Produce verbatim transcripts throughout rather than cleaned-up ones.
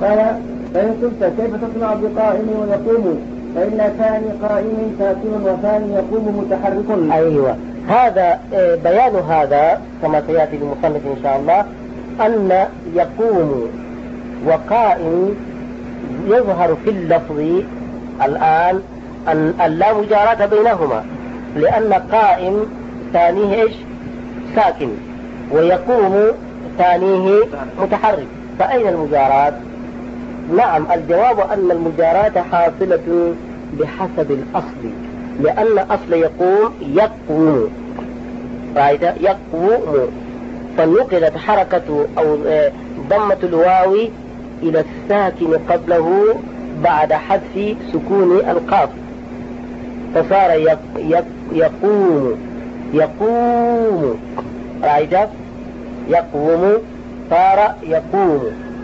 قال فإن قلت كيف تصنع بقائم ويقوم فإن ثاني قائم ساكن وثاني يقوم متحرك. أيوة، هذا بيان هذا كما سيأتي المصنف إن شاء الله، أن يقوم وقائم يظهر في اللفظ الآن أن لا مجاراة بينهما، لأن قائم ثانيه إيش؟ ساكن، ويقوم ثانيه متحرك، فأين المجاراة؟ نعم، الجواب أن المجاراة حاصلة بحسب الأصل، لأن أصل يقوم يقوم، رأيت؟ يقوم، فنقلت حركة أو ضمة الواو إلى الساكن قبله بعد حذف سكون القاف، فصار يق يق يقوم يقوم، رأيت؟ يقوم صار يقوم،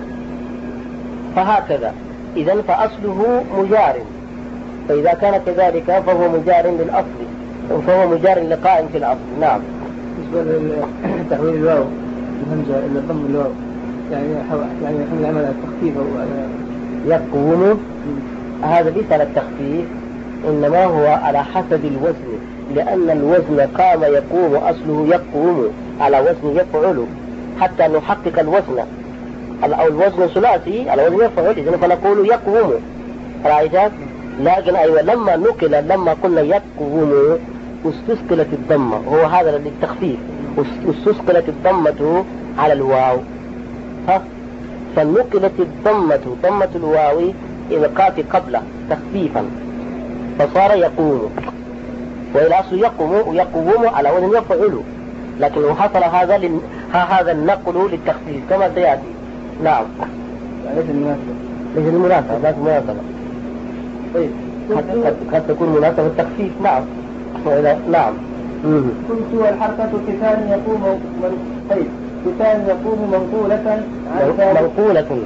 فهكذا. إذن فأصله مجار، فإذا كان كذلك فهو مجار للأصل، فهو مجار لقائم في الأصل. نعم. بالنسبة لتحويل الواو الهمزة إلى ضم الواو، يعني يعني حمل عمل التخفيف أو يقوم، هذا ليس على التخفيف، إنما هو على حسب الوزن، لأن الوزن قام يقوم أصله يقوم على وزن يفعل، حتى نحقق الوزن، أو الوزن ثلاثي على وزن يفعل، إذن فنقول يقوم، رأيت؟ لكن أيوة لما نقل لما قلنا يقوم استثقلت الضمة، هو هذا للتخفيف، استثقلت الضمة على الواو، ها؟ فنقلت الضمة ضمة الواو إلى القاف قبله تخفيفا، فصار يقوم، والأصل يقوم ويقوم على وزن يفعل، لكن حصل هذا لل... هذا النقل للتخفيف كما سيأتي. نعم. ليس المناسبة، ليس المناسبة، لا المناسبة. طيب قد قد تكون مناسبة التخفيف. نعم. نعم. كنت والحركة كتان يقوم طيب كتان يقوم منقولة عن منقولة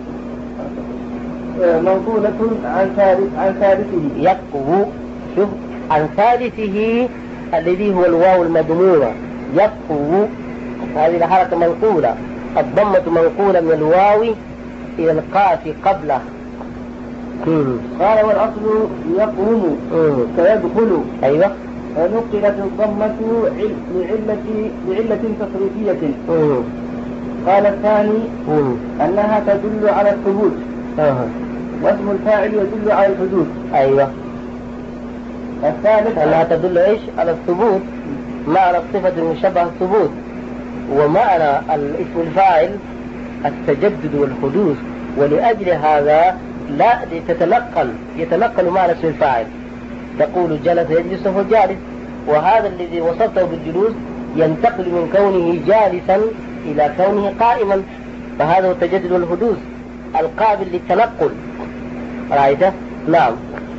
منقولة عن ثالث عن ثالثه يقوى، شوف، عن ثالثه الذي هو الواو المضمومة، يقوى، هذه الحركة منقولة، الضمة منقولة من الواو إلى القاف قبله. قال والأصل يقوم فيدخل. أيوة. فنقلت الضمة لعلة لعلة تصريفية. قال الثاني أنها تدل على الثبوت، واسم الفاعل يدل على الحدوث. أيوة. الثالث أنها تدل إيش؟ على الثبوت، معنى الصفة المشبهة الثبوت، ومعنى الاسم الفاعل التجدد والحدوث، ولأجل هذا لا تتنقل يتنقل معنى اسم الفاعل، تقول جلس يجلس فهو جالس، وهذا الذي وصفته بالجلوس ينتقل من كونه جالسا إلى كونه قائما، فهذا هو التجدد والحدوث القابل للتنقل، رأيته؟ نعم.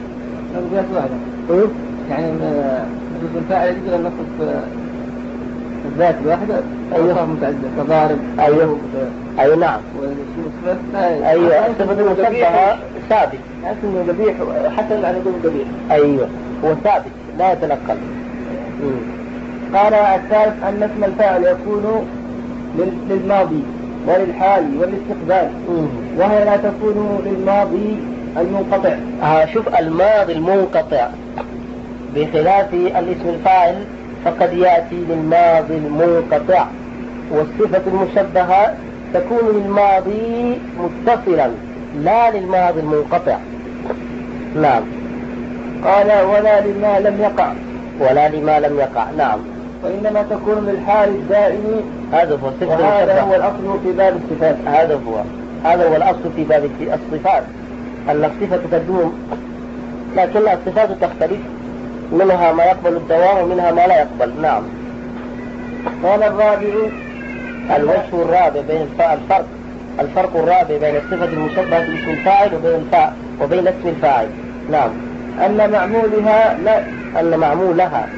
يعني اسم الفاعل يجب أن نقص الذات الواحدة أو متعددة كضارب. أيوه. أيوه. نعم. أيوه. الصفة المشبهة ثابت، اسمه ذبيح حتى لا نقول ذبيح. أيوه، هو ثابت لا يتنقل. قال الثالث أن اسم الفاعل يكون للماضي وللحال والاستقبال، وهي لا تكون للماضي المنقطع. آه شوف، الماضي المنقطع بخلاف الاسم الفاعل فقد يأتي للماضي المنقطع، والصفة المشبهة تكون للماضي متصلا لا للماضي المنقطع. نعم. قال ولا لما لم يقع، ولا لما لم يقع. نعم. وإنما تكون للحال الدائم، هذا هو الصفة، وهذا هو الأصل في باب الصفات. هذا هو هذا هو الأصل في باب الصفات، أن الصفة تدوم، لكن الصفات تختلف، منها ما يقبل الدوام ومنها ما لا يقبل. نعم. قال الرابع الوجه الرابع بين الفرق الفرق الرابع بين الصفة المشبهة باسم الفاعل وبين الفاعل وبين اسم الفاعل. نعم. أن معمولها لا أن معمولها.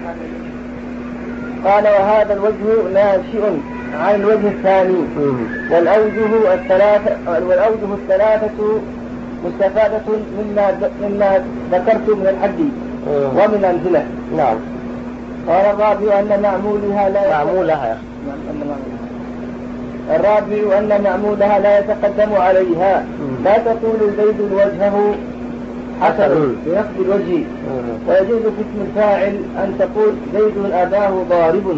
قال وهذا الوجه ناشئ عن الوجه الثاني، والأوجه الثلاثة والأوجه الثلاثة مستفادة مما مما ذكرت من الحد ومن الأمثلة. نعم. قال الرابع أن معمولها لا معمولها الرابع أن معمولها لا يتقدم عليها، لا تقول زيد وجهه حسن بنصب الوجه، ويجوز في اسم الفاعل أن تقول زيد أباه ضارب،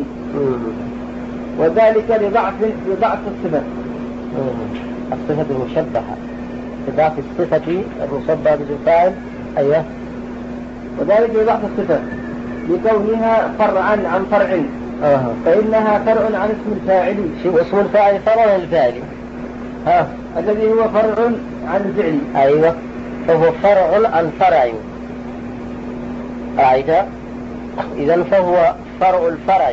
وذلك لضعف لضعف الصفة. الصفة المشبهة لضعف الصفة المشبهة بالفاعل. أيوه. وذلك لضعف الصفة لكونها فرعا عن فرع، أه. فإنها فرع عن اسم الفاعل. شو اسم الفاعل؟ فرع عن الفاعل، ها الذي هو فرع عن الفعل. أيوه، فهو فرع عن فرع. أعيد. إذن فهو فرع الفرع،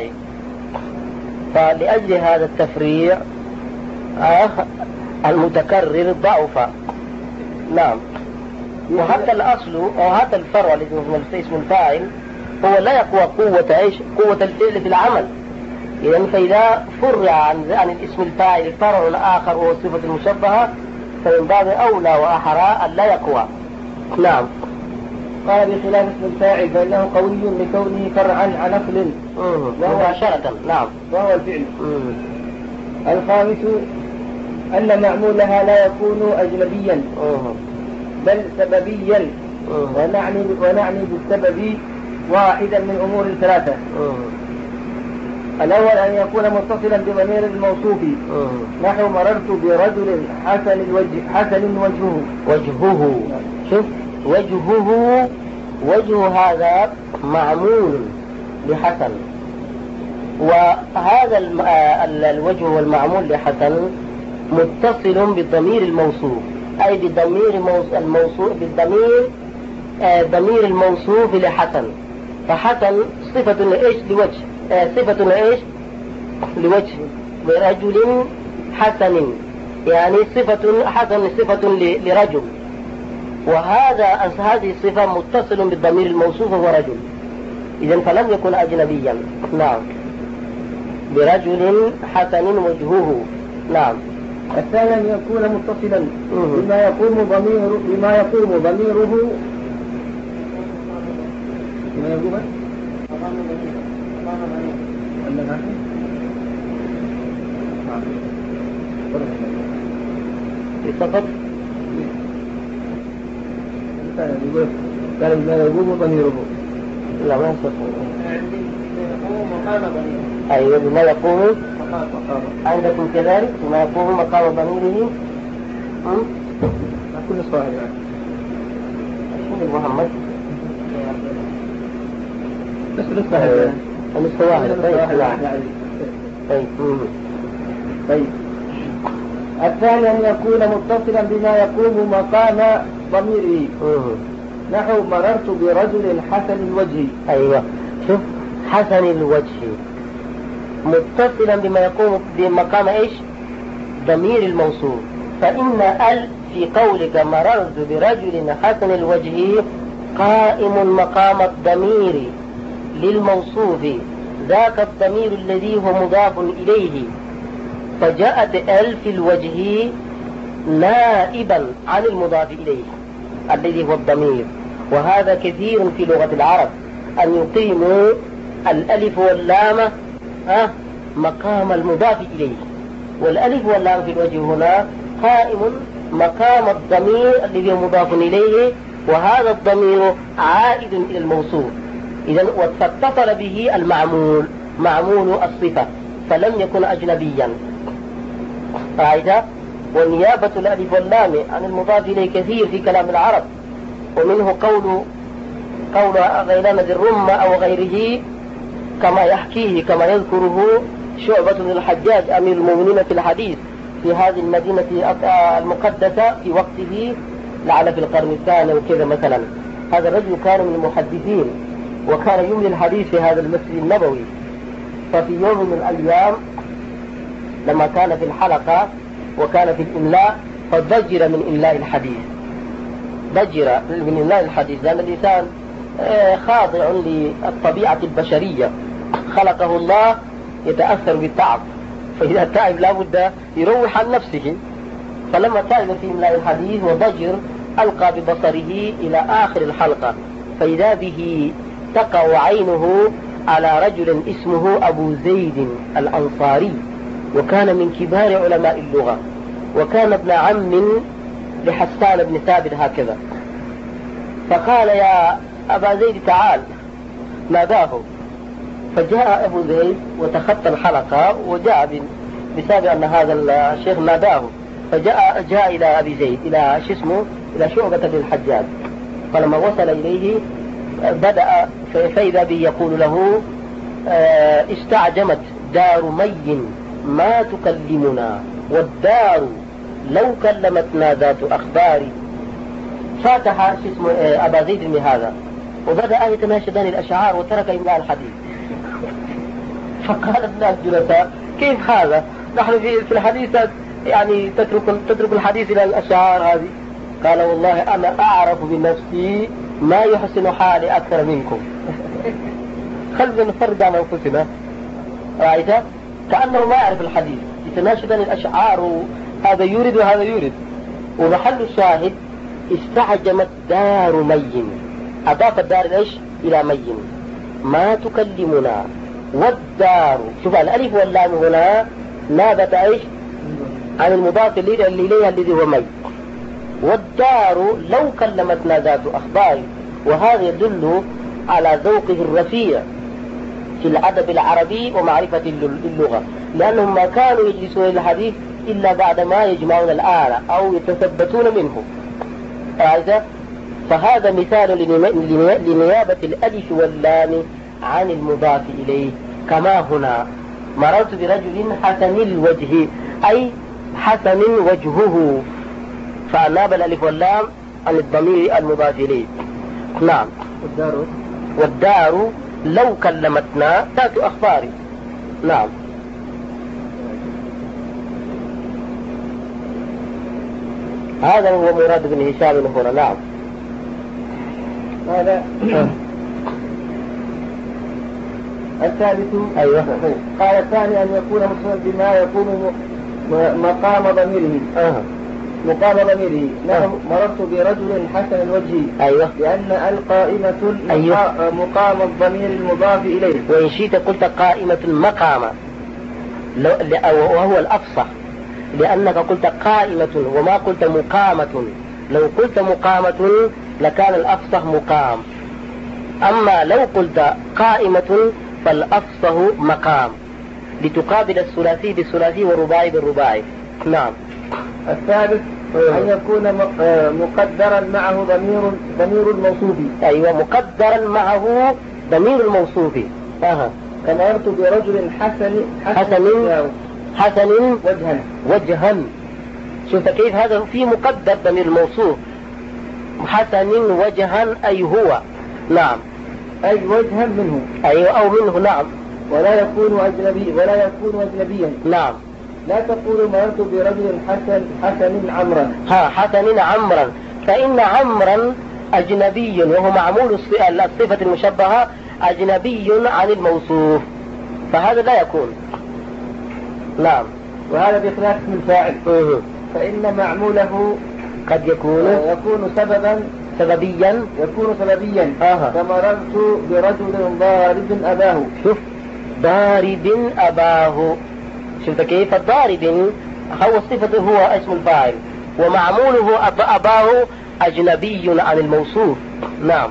فلأجل هذا التفريع آه المتكرر ضعف. نعم. وحتى الأصل أو حتى الفرع الذي هو اسم الفاعل هو لا يقوى قوة إيش؟ قوة الفعل في العمل. إذن فإذا فرع عن عن الاسم الفاعل فرع آخر وهو الصفة المشبهة فمن باب أولى وأحرى أن لا يقوى. نعم. قال بخلاف اسم الفاعل فإنه قوي لكونه فرعا عن أصل وهو مباشرة. نعم. وهو الفعل. مم. الخامس أن معمولها لا يكون أجنبيا مم. بل سببيا، مم. ونعني ونعني بالسبب واحدا من أمور ثلاثة. الأول أن يكون متصلا بضمير الموصوف، نحو مررت برجل حسن الوجه حسن وجهه. وجهه شوف وجهه وجه هذا معمول لحسن، وهذا الوجه والمعمول لحسن متصل بالضمير الموصوف، أي بالضمير الموصوف بالضمير ضمير الموصوف لحسن. فحسن صفة لإيش؟ لوجه، صفة لإيش؟ لوجه لرجل حسن، يعني صفة حسن صفة لرجل، وهذا هذه الصفة متصل بالضمير الموصوف وهو رجل، إذن فلم يكن أجنبيا. نعم. برجل حسن وجهه. نعم. الثاني أن يكون متصلا بما يقوم ضمير بما يقوم ضميره بما يقوم فقط قال بما يقوم ضميره. لا ما يصح. أيوة بما يقوم عندكم كذلك بما يقوم مقام ضميره. كل صاحب شو محمد بس لسه لسه واحد. طيب طيب طيب. الثاني أن يكون متصلا بما يقوم مقام ضميره، نحو مررت برجل حسن الوجه. أيوة شوف حسن الوجه متصلا بما يقوم بمقام إيش؟ ضمير الموصول. فإن ال في قولك مررت برجل حسن الوجه قائم مقام الضمير للموصوف، ذاك الضمير الذي هو مضاف إليه، فجاءت ال في الوجه نائبا عن المضاف إليه الذي هو الضمير. وهذا كثير في لغة العرب أن يقيموا الألف واللام أه مقام المضاف إليه، والألف واللام في الوجه هنا قائم مقام الضمير الذي هو مضاف إليه، وهذا الضمير عائد إلى الموصول. إذن فاتصل به المعمول معمول الصفة فلم يكن أجنبيا. قاعدة. ونيابة الألف واللام عن المضاف إليه كثير في كلام العرب، ومنه قول قول غيلان ذي الرمة أو غيره كما يحكيه كما يذكره شعبة بن الحجاج أمير المؤمنين في الحديث في هذه المدينة المقدسة في وقته لعل في القرن الثاني وكذا مثلا. هذا الرجل كان من المحدثين وكان يملي الحديث في هذا المسجد النبوي. ففي يوم من الأيام لما كان في الحلقة وكان في الإملاء فضجر من إملاء الحديث، ضجر من إملاء الحديث، لأن الإنسان خاضع للطبيعة البشرية، خلقه الله يتأثر بالتعب، فإذا تعب لابد يروح عن نفسه. فلما تعب في إملاء الحديث وضجر ألقى ببصره إلى آخر الحلقة، فإذا به تقع عينه على رجل اسمه أبو زيد الأنصاري، وكان من كبار علماء اللغة، وكان ابن عم لحسان بن ثابت هكذا. فقال يا أبا زيد تعال، ناداه، فجاء أبو زيد وتخطى الحلقة وجاء بسبب أن هذا الشيخ ناداه، فجاء جاء إلى أبي زيد إلى شو اسمه إلى شعبة بن الحجاج. فلما وصل إليه بدأ فإذا به يقول له استعجمت دار مي ما تكلمنا، والدار لو كلمتنا ذات أخبار. فاتح شو اسمه أبا زيد من هذا وبدأ يتناشدان الأشعار وترك إملاء الحديث. فقال الناس جلساء كيف هذا؟ نحن في الحديث يعني تترك تترك الحديث إلى الأشعار هذه. قال والله أنا أعرف بنفسي ما يحسن حالي أكثر منكم. خلنا نفرد عن أنفسنا. رأيت كأنه ما يعرف الحديث، يتناشدان الأشعار، هذا يريد وهذا يريد. ومحل الشاهد استعجمت دار مي، أضاف الدار إيش إلى مي ما تكلمنا، والدار شوف الألف واللام هنا نابت إيش عن المضاف إليها الذي هو مي، والدار لو كلمتنا ذات أخبار. وهذا يدل على ذوقه الرفيع في الأدب العربي ومعرفة اللغة، لأنهم ما كانوا يجلسون الحديث إلا بعد ما يجمعون الآلة أو يتثبتون منه. فهذا مثال لنيابة الألف واللام عن المضاف إليه. كما هنا مررت برجل حسن الوجه أي حسن وجهه، فناب الألف واللام عن الضمير المضاف إليه. نعم. والدار والدار لو كلمتنا ذات أخبار. نعم. هذا هو مراد بن هشام هنا. نعم. هذا الثالث. أيوة. قال الثاني أن يكون مسلما بما يكون مقام ضميره. أه. مقام ضميره. نعم. مررت برجل حسن الوجه. أيوة. لأن القائمة أيوة. مقام الضمير المضاف إليه. وإن شئت قلت قائمة مقام وهو الأفصح، لأنك قلت قائمة وما قلت مقامة. لو قلت مقامة لكان الأفصح مقام، أما لو قلت قائمة فالأفصح مقام، لتقابل الثلاثي بالثلاثي والرباعي بالرباعي. نعم. الثالث أن يكون مقدرا معه ضمير ضمير الموصوف. أيوة، مقدرا معه ضمير الموصوف. أها. فمررت برجل حسن حسن حسن وجها وجها. شوف كيف هذا في مقدر ضمير الموصوف. حسن وجها أي هو. نعم. أي وجها منه. أيوة أو منه. نعم. ولا يكون أجنبي ولا يكون أجنبيا. نعم. لا تقول مررت برجل حسن حسن عمرا. ها حسن عمرا، فإن عمرا أجنبي وهو معمول الصفة المشبهة أجنبي عن الموصوف، فهذا لا يكون. نعم. وهذا بخلاف اسم الفاعل. اه. فإن معموله قد يكون يكون سببا سببيا يكون سببيا. آه. فمررت برجل ضارب أباه. شوف ضارب أباه، شفت كيف؟ الضارب هو الصفة هو اسم الفاعل، ومعموله أب أباه أجنبي عن الموصوف. نعم.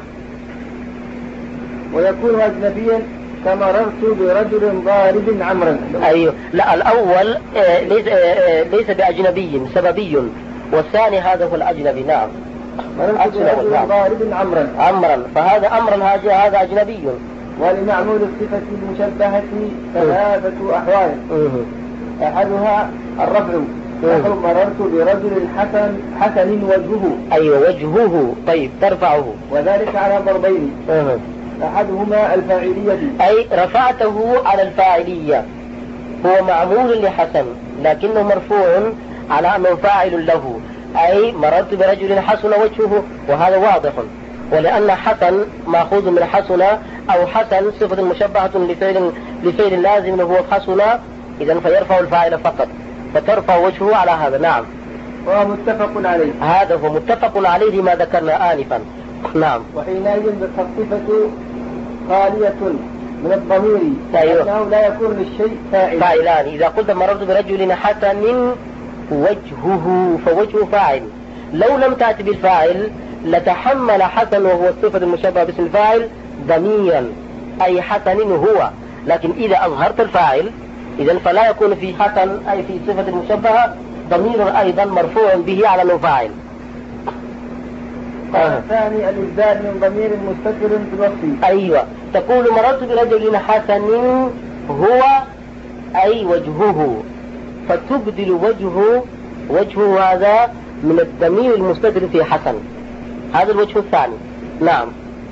ويكون أجنبيا فمررت برجل ضارب عمرا. أيوه. لا، الأول ليس ليس بأجنبي، سببي، والثاني هذا هو الأجنبي. نعم. مررت برجل ضارب عمرا عمرا، فهذا أمرا هذا أجنبي. ولمعمول الصفة المشبهة ثلاثة أحوال. أحدها الرفع. نحو مررت برجل حسن حسن وجهه. أيوه وجهه. طيب ترفعه، وذلك على ضربين. أه. أحدهما الفاعلية، أي رفعته على الفاعلية، هو معمول لحسن لكنه مرفوع على أنه فاعل له، أي مررت برجل حسن وجهه، وهذا واضح، ولأن حسن مأخوذ من حسن أو حسن صفة مشبهة لفعل لفعل لازم هو حسن، إذن فيرفع الفاعل فقط، فترفع وجهه على هذا. نعم. وهو متفق عليه. هذا هو متفق عليه لما ذكرنا آنفا. نعم. وحينئذ فالصفة خالية من الضمير أيوة. لأنه لا يكون للشيء فاعل. فاعلان. إذا قلت مررت برجل حسن وجهه فوجهه فاعل. لو لم تأتي بالفاعل لتحمل حسن وهو الصفة المشبهة باسم الفاعل ضميرا أي حسن هو، لكن إذا أظهرت الفاعل إذن فلا يكون في حسن أي في صفة المشبهة ضمير أيضا مرفوع به على أنه فاعل. آه. الثاني الإبدال من ضمير مستتر في الوصف. أيوة، تقول مررت برجل حسن هو أي وجهه، فتبدل وجهه وجهه هذا من الضمير المستتر في حسن. هذا الوجه الثاني. نعم.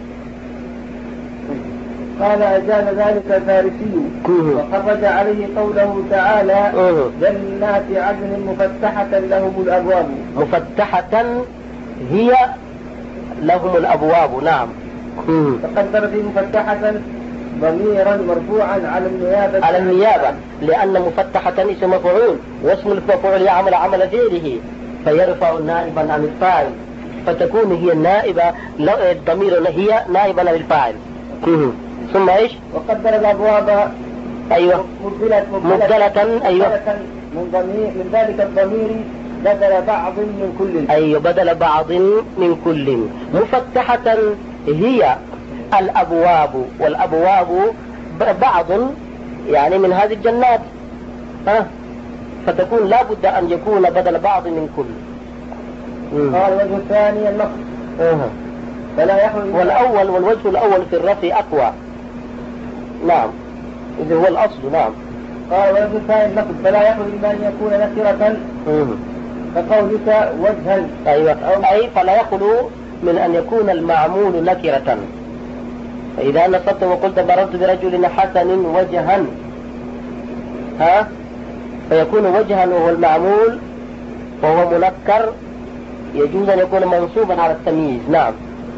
قال أجاب ذلك الفارسي وخرج عليه قوله تعالى جنات عدن مفتحة لهم الأبواب. مفتحة هي لهم الأبواب. نعم. تقدر في مفتحة ضميرا مرفوعا على النيابة على النيابة لأن مفتحة اسم مفعول، واسم المفعول يعمل عمل فعله فيرفع نائبا عن الفاعل، فتكون هي النائبة الضمير هي نائبا عن الفاعل. ثم ايش؟ وقدر الأبواب أيوة مبدلة مبدلة أيوة من ضمير من ذلك الضمير بدل بعض من كل. أيوة بدل بعض من كل. مفتحة هي الأبواب، والأبواب بعض يعني من هذه الجنات، ها فتكون لا بد أن يكون بدل بعض من كل. قال الوجه الثاني النقص. أه. فلا يخرج. والأول والوجه الأول في الرفع أقوى. نعم إذا هو الأصل. نعم. قال الوجه الثاني النقص فلا يخرج إلا أن يكون نكرة كقولك وجها. أيوة أي فلا يخلو من أن يكون المعمول نكرة. فإذا نصبت وقلت مررت برجل حسن وجها، ها فيكون وجها وهو المعمول وهو منكر، يجوز أن يكون منصوبا على التمييز. نعم.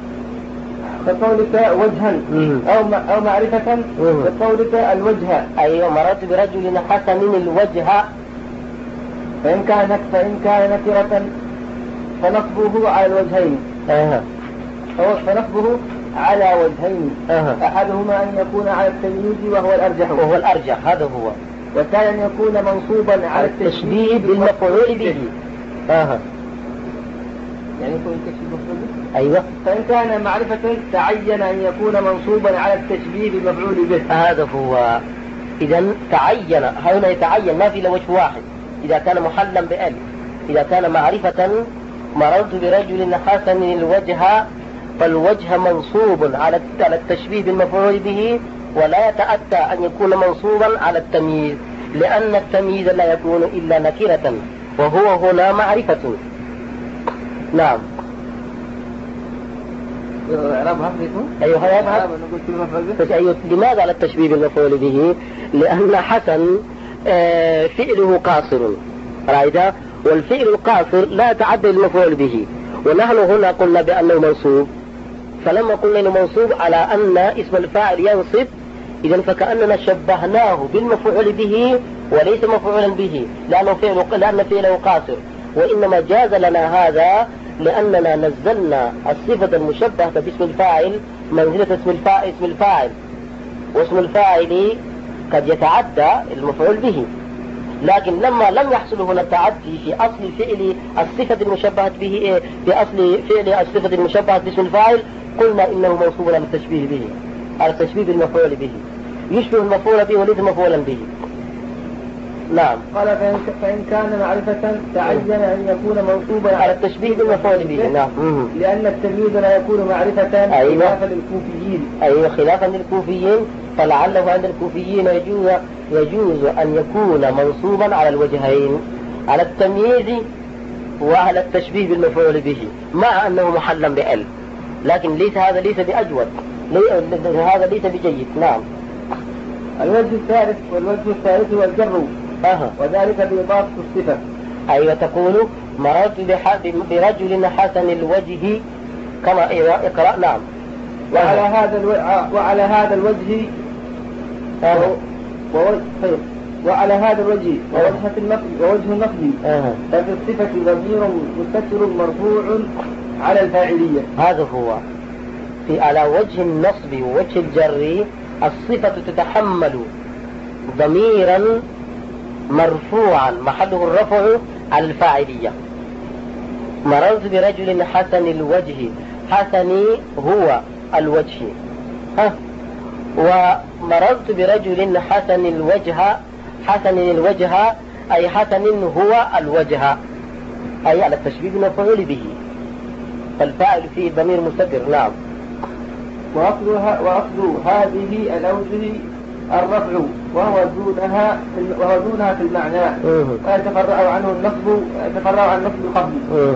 كقولك وجها أو أو معرفة كقولك الوجه. أيوة مررت برجل حسن الوجه، فإن كان فإن كان نكرة فنصبه على الوجهين. أه. فنصبه على وجهين. أه. أحدهما أن يكون على التمييز وهو الأرجح وهو الأرجح هذا هو، والثاني أن يكون منصوبا على التشبيه بالمفعول به. أه. يعني يكون التشبيه بالمفعول به. أيوة. فإن كان معرفة تعين أن يكون منصوبا على التشبيه بالمفعول به. هذا هو. إذا تعين هنا يتعين ما في إلا وجه واحد إذا كان محلا بأل. إذا كان معرفة مررت برجل حسن الوجه فالوجه منصوب على التشبيه بالمفعول به، ولا يتأتى أن يكون منصوبا على التمييز، لأن التمييز لا يكون إلا نكرة وهو هنا معرفة. نعم. أيوة أيوة. لماذا على التشبيه بالمفعول به؟ لأن حسن آه فعله قاصر رأيت، والفعل القاصر لا يتعدى المفعول به، ونحن هنا قلنا بأنه منصوب، فلما قلنا انه منصوب على ان اسم الفاعل ينصب اذا فكأننا شبهناه بالمفعول به وليس مفعولا به، لأنه فعل لأن فعله قاصر، وإنما جاز لنا هذا لأننا نزلنا الصفة المشبهة باسم الفاعل منزلة اسم الفاعل اسم الفاعل واسم الفاعل قد يتعدى المفعول به، لكن لما لم يحصل هنا التعدي في أصل فعل الصفة المشبهة به في أصل فعل الصفة المشبهة باسم الفاعل قلنا إنه منصوب على التشبيه به على التشبيه بالمفعول به، يشبه المفعول به وليس مفعولا به. نعم. قال فإن كان معرفة تعين أن يكون منصوبا على التشبيه بالمفعول به. نعم. لأن التمييز لا يكون معرفة. أيوة. خلافا للكوفيين. أيوة خلافا للكوفيين، فلعله عند الكوفيين يجوز يجوز أن يكون منصوبا على الوجهين، على التمييز وعلى التشبيه بالمفعول به، مع أنه محلا بأل، لكن ليس هذا ليس بأجود، هذا ليس بجيد. نعم. الوجه الثالث والوجه الثالث هو الجر. أه. وذلك بإضافة الصفة. أيوة تقول مررت برجل حسن الوجه كما اقرأ. نعم. وعلى هذا الو... وعلى هذا الوجه أه. ووجه وعلى هذا الوجه ووجه النقل ووجه النقل أه. ففي الصفة ضمير مستتر مرفوع على الفاعلية. هذا هو في على وجه النصب ووجه الجر الصفة تتحمل ضميرا مرفوعا محله الرفع على الفاعلية. مررت برجل حسن الوجه، حسن هو الوجه، ها. ومررت برجل حسن الوجه، حسن الوجه أي حسن هو الوجه، أي على التشبيه المفعول به، فالفاعل فيه ضمير مستتر. نعم. وأصلها وأصل هذه الأوجه الرفع وهو دونها وهو دونها في المعنى، ويتفرع عنه النصب يتفرع عن النصب الخفض.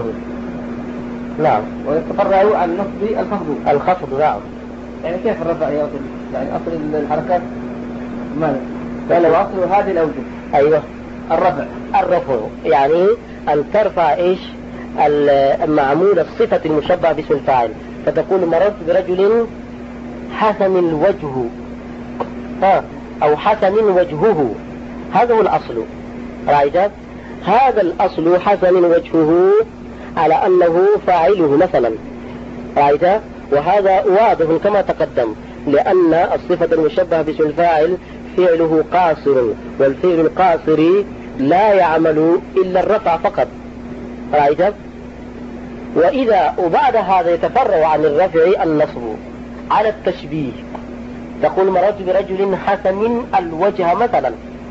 نعم. ويتفرع عن النصب الخفض. الخفض. نعم. يعني كيف الرفع يا أصل؟ يعني أصل الحركات ماذا؟ قال وأصل هذه الأوجه. أيوه. الرفع. الرفع يعني أن ترفع إيش؟ المعمول الصفة المشبهة باسم الفاعل، فتقول مررت برجل حسن الوجه، ها، أو حسن وجهه. هذا هو الأصل. رأيت؟ هذا الأصل حسن وجهه على أنه فاعله مثلا. رأيت؟ وهذا واضح كما تقدم، لأن الصفة المشبهة باسم الفاعل فعله قاصر، والفعل القاصر لا يعمل إلا الرفع فقط. رأيت؟ وإذا وبعد هذا يتفرع عن الرفع النصب على التشبيه، تقول مررت برجل حسن الوجه مثلا،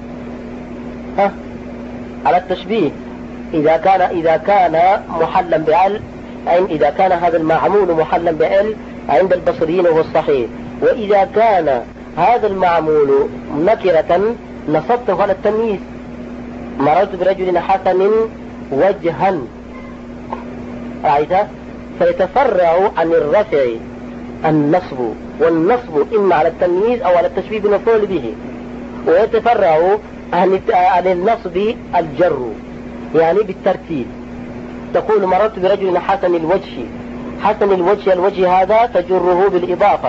ها، على التشبيه. إذا كان إذا كان محلا بعل، إذا كان هذا المعمول محلا بعل عند البصريين وهو الصحيح، وإذا كان هذا المعمول نكرة نصبته على التمييز. مررت برجل حسن وجها. رأيت؟ فيتفرع عن الرفع النصب، والنصب إما على التمييز أو على التشبيه بالمفعول به، ويتفرع عن النصب الجر، يعني بالترتيب. تقول مررت برجل حسن الوجه، حسن الوجه، الوجه هذا تجره بالإضافة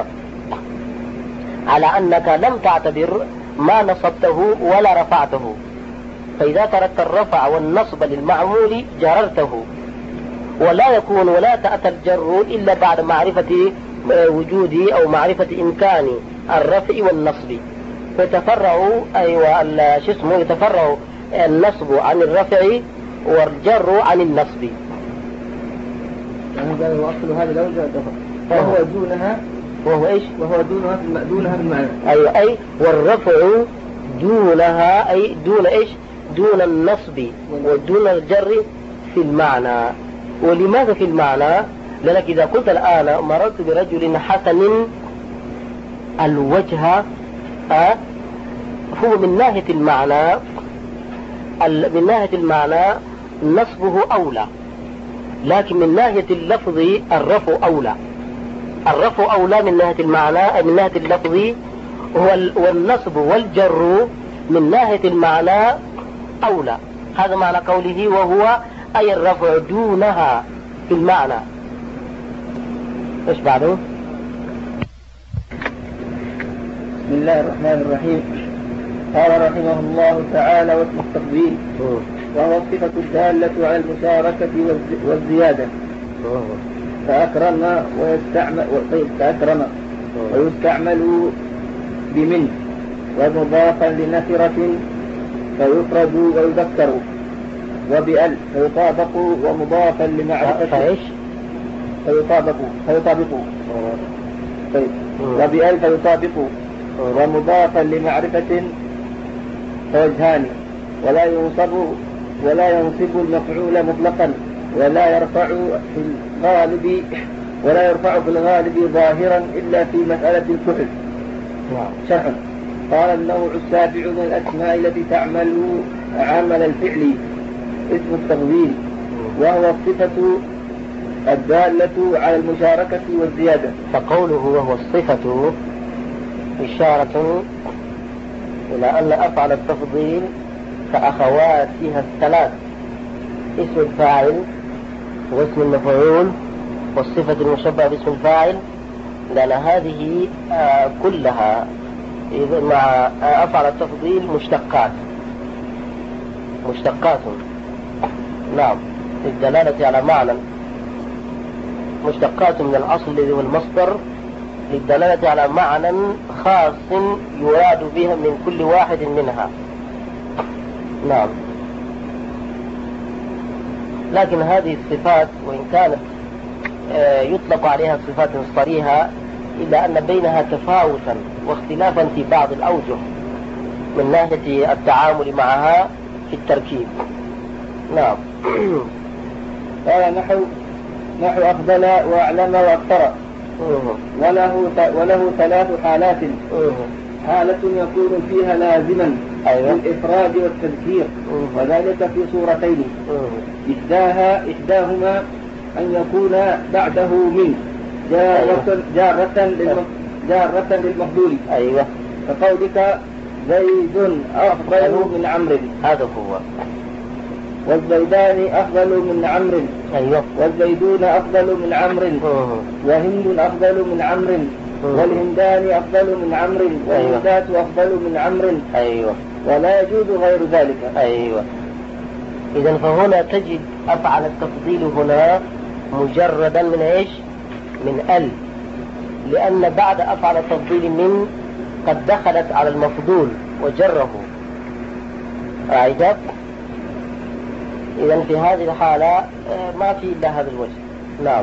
على أنك لم تعتبر ما نصبته ولا رفعته، فإذا تركت الرفع والنصب للمعمول جررته، ولا يكون ولا تأتى الجر إلا بعد معرفة وجود أو معرفة إمكان الرفع والنصب. فيتفرع أيوة شو اسمه يتفرع النصب عن الرفع والجر عن النصب. يعني قال وأصل هذه الأوجه وهو دونها، وهو إيش؟ وهو دونها في دونها في المعنى. أي أي والرفع دونها، أي دون إيش؟ دون النصب ودون الجر في المعنى. ولماذا في المعنى؟ لأنك إذا قلت الآن مررت برجل حسن الوجه، أه؟ هو من ناحية المعنى، من ناحية المعنى نصبه أولى، لكن من ناحية اللفظ الرفع أولى. الرفع أولى من ناحية المعنى، من ناحية اللفظ، والنصب والجر من ناحية المعنى أولى. هذا معنى قوله وهو أي الرفع دونها في المعنى. إيش بعده؟ بسم الله الرحمن الرحيم. قال رحمه الله تعالى واسم التفضيل وهو الصفة الدالة على المشاركة والزيادة. فأكرم ويستعمل فأكرم ويستعمل بمن، ومضافا لنكرة فيفرد ويذكر، وبأل فيطابق ومضافا لمعرفة فايش فيطابق فيطابق طيب. وبأل فيطابق ومضافا لمعرفة فوجهان، ولا ينصب ولا ينصب المفعول مطلقا، ولا يرفع في الغالب ولا يرفع في الغالب ظاهرا إلا في مسألة الكحل. شرح. قال النوع السابع من الأسماء التي تعمل عمل الفعل اسم التفضيل، وهو الصفة الدالة على المشاركة والزيادة. فقوله وهو الصفة إشارة إلى أن أفعل التفضيل كأخواتها الثلاث، اسم الفاعل واسم المفعول والصفة المشبهة باسم الفاعل، لأن هذه آه كلها مع أفعل التفضيل مشتقات مشتقات نعم، الدلالة على معنى، مشتقات من الأصل الذي هو المصدر للدلالة على معنى خاص يراد بها من كل واحد منها. نعم. لكن هذه الصفات وإن كانت يطلق عليها صفات صريحة إلا أن بينها تفاوتا واختلافا في بعض الأوجه من ناحية التعامل معها في التركيب. نعم. قال نحو نحو أفضل وأعلم وأكثر، وله وله ثلاث حالات. حالة يكون فيها لازما للإفراد والتذكير، وذلك في صورتين. إحداها إحداهما أن يكون بعده من جارة جارة جارة للمفضول. أيوة. كقولك زيد أفضل من عمرو، هذا هو. والزيدان أفضل من عمرو. أيوة. والزيدون أفضل من عمرو. وهند أفضل من عمرو. والهندان أفضل من عمرو. والهندات أفضل من عمرو. أيوة. ولا يجوز غير ذلك. أيوة. إذن فهنا تجد أفعل التفضيل هنا مجردا من إيش؟ من ال، لأن بعد أفعل التفضيل من قد دخلت على المفضول وجره. أعيدت. إذن في هذه الحالة ما في إلا هذا الوجه. نعم.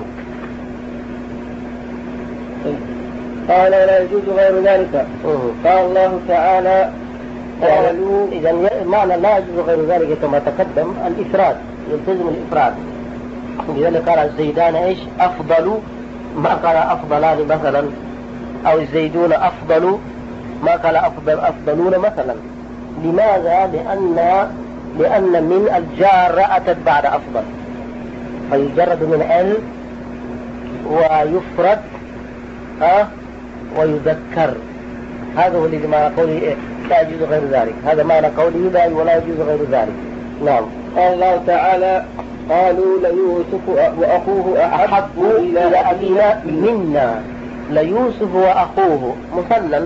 قال لا يجوز غير ذلك. قال الله تعالى قالوا. إذن معنى لا يجوز غير ذلك كما تقدم الإفراد، يلتزم الإفراد. لذلك قال الزيدان إيش؟ أفضل، ما قال أفضلان مثلا، أو الزيدون أفضل ما قال أفضل أفضلون مثلا. لماذا؟ لأن لأن من الجار أتت بعد أفضل، فيجرد من ال ويفرد أه ويذكر. هذا هو الذي معنى قوله لا يجوز غير ذلك. هذا معنى قوله لا ولا يجوز غير ذلك. نعم. قال الله تعالى قالوا ليوسف وأخوه أحب إلى أبينا منا. ليوسف وأخوه مثلا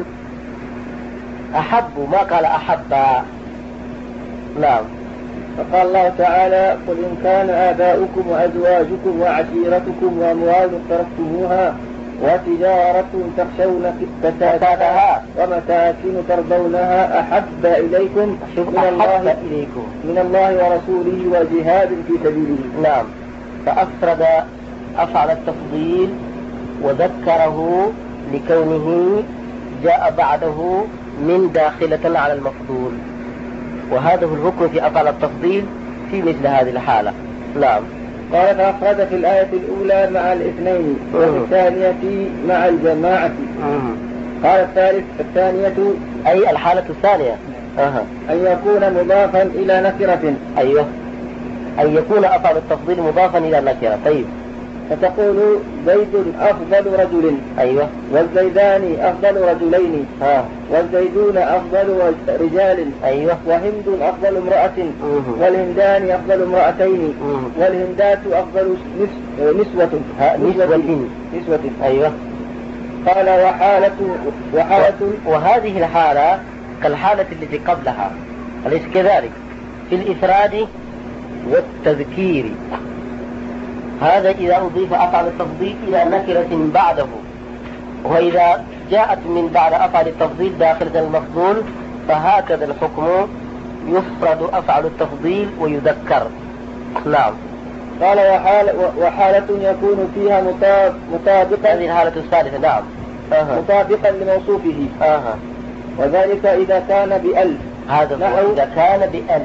أحب، ما قال أحبا. نعم. فقال الله تعالى قل إن كان آباؤكم وأزواجكم وعشيرتكم وأموال اقترفتموها وتجارة تخشون كسادها ومساكن ترضونها أحب إليكم من الله إليكم من الله ورسوله وجهاد في سبيله. نعم. فأفرد أفعل التفضيل وذكره لكونه جاء بعده من داخلة على المفضول، وهذا هو الركن في أفعل التفضيل في مثل هذه الحالة. نعم. قال فأفرد في الآية الأولى مع الاثنين وفي الثانية مع الجماعة. قال الثالث الثانية أي الحالة الثانية أه. أن يكون مضافا إلى نكرة. أيوه. أن يكون أفعل التفضيل مضافا إلى نكرة. طيب. فتقول زيد أفضل رجل. أيوه. والزيدان أفضل رجلين. ها. والزيدون أفضل رجال. أيوه. وهند أفضل امرأة. مه. والهندان أفضل امرأتين. مه. والهندات أفضل نسوة. نسوة. نسوة. أيوه. قال وحالة وحالة وهذه الحالة كالحالة التي قبلها، أليس كذلك؟ في الإفراد والتذكير. هذا إذا أضيف أفعل التفضيل إلى نكرة بعده، وإذا جاءت من بعد أفعل التفضيل داخلة المفضول فهكذا الحكم، يفرد أفعل التفضيل ويذكر. نعم. قال وحال وحالة يكون فيها مطابقا. هذه الحالة الثالثة. نعم. أه. مطابقا لموصوفه. أه. وذلك إذا كان بأل. هذا هو إذا كان بأل.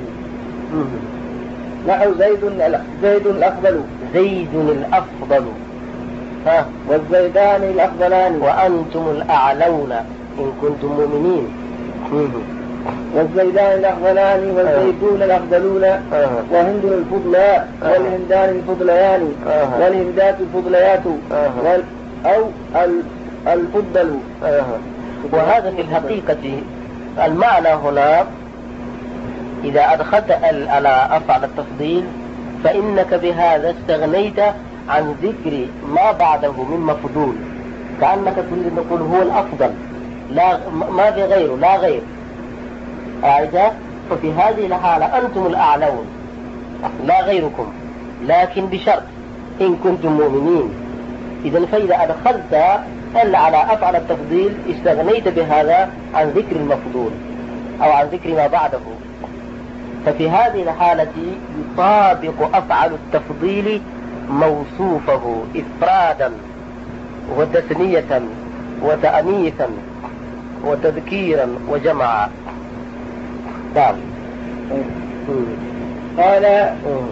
نحو زيد زيد الأفضل. زيد الأفضل. ها. والزيدان الأفضلان. وأنتم الأعلون إن كنتم مؤمنين. والزيدان الأفضلان والزيتون الأفضلون. أه. وهند الفضلاء. أه. والهندان الفضليان. أه. والهندات الفضليات. أه. وال أو الفضل. أه. وهذا في الحقيقة المعنى هنا إذا أدخلت ال على أفعل التفضيل فإنك بهذا استغنيت عن ذكر ما بعده من مفضول، كأنك تريد أن تقول هو الأفضل، لا ما في غيره، لا غير. أعيدها. ففي هذه الحالة أنتم الأعلون لا غيركم، لكن بشرط إن كنتم مؤمنين. إذن فإذا أدخلت إلا على أفعل التفضيل استغنيت بهذا عن ذكر المفضول أو عن ذكر ما بعده. ففي هذه الحالة يطابق أفعل التفضيل موصوفه إفرادا وتثنية وتأنيثا وتذكيرا وجمعا. نعم. قال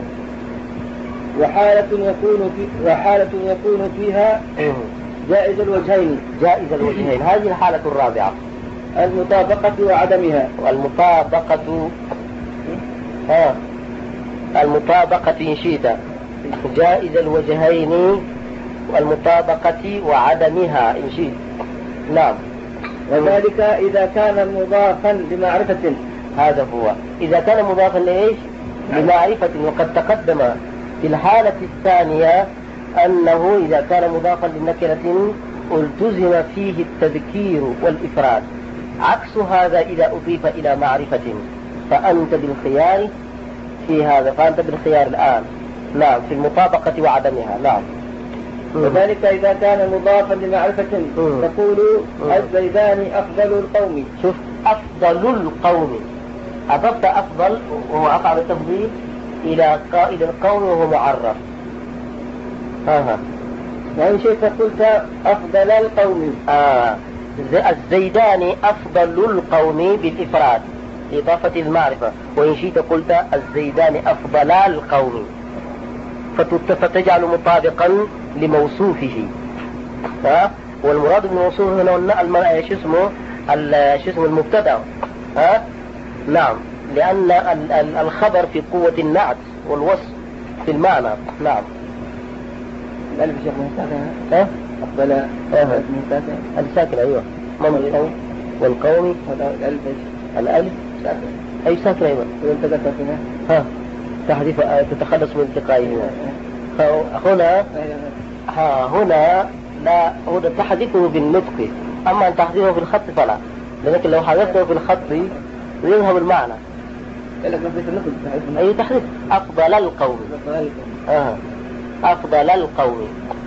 وحالة يكون في وحالة يكون فيها جائز الوجهين. جائز الوجهين، هذه الحالة الرابعة، المطابقة وعدمها. المطابقة ها المطابقة إن شئت، جائز الوجهين والمطابقة وعدمها إن شئت. نعم. وذلك إذا كان مضافا لمعرفة. هذا هو، إذا كان مضافا لإيش؟ لمعرفة. وقد تقدم في الحالة الثانية أنه إذا كان مضافا لنكرة التزم فيه التذكير والإفراد، عكس هذا إذا أضيف إلى معرفة، فأنت بالخيار في هذا، فأنت بالخيار الآن. نعم، في المطابقة وعدمها. نعم. وذلك إذا كان مضافا لمعرفة تقول الزيدان أفضل القوم. شوف، أفضل القوم، أضفت أفضل وهو أفعل التفضيل إلى قائل القوم وهو معرف. ها وإن شئت قلت أفضل القوم. آه. الزيدان أفضل القوم بالإفراد إضافة المعرفة، وإن شئت قلت الزيدان أفضل القوم فتجعل مطابقا لموصوفه. ها؟ والمراد بالموصوف هنا شو اسمه شو اسمه المبتدأ. ها؟ نعم، لأن الخبر في قوة النعت والوصف في المعنى. نعم. الألف شيخ مهتاكة. ها؟ أفضل الألف مهتاكة. الساكن أيوة. من والقوم الألف الألف ساكن. أي ساكن أيوة. والتقى ساكنة. ها؟ تحذيف تتخلص من التقائها. هنا ها هنا لا، هو تحذفه بالنطق، أما أن تحذفه في الخط فلا، لكن لو حذفته في الخط يذهب المعنى. أي تحذف أفضل القوم. آه. أفضل القوم.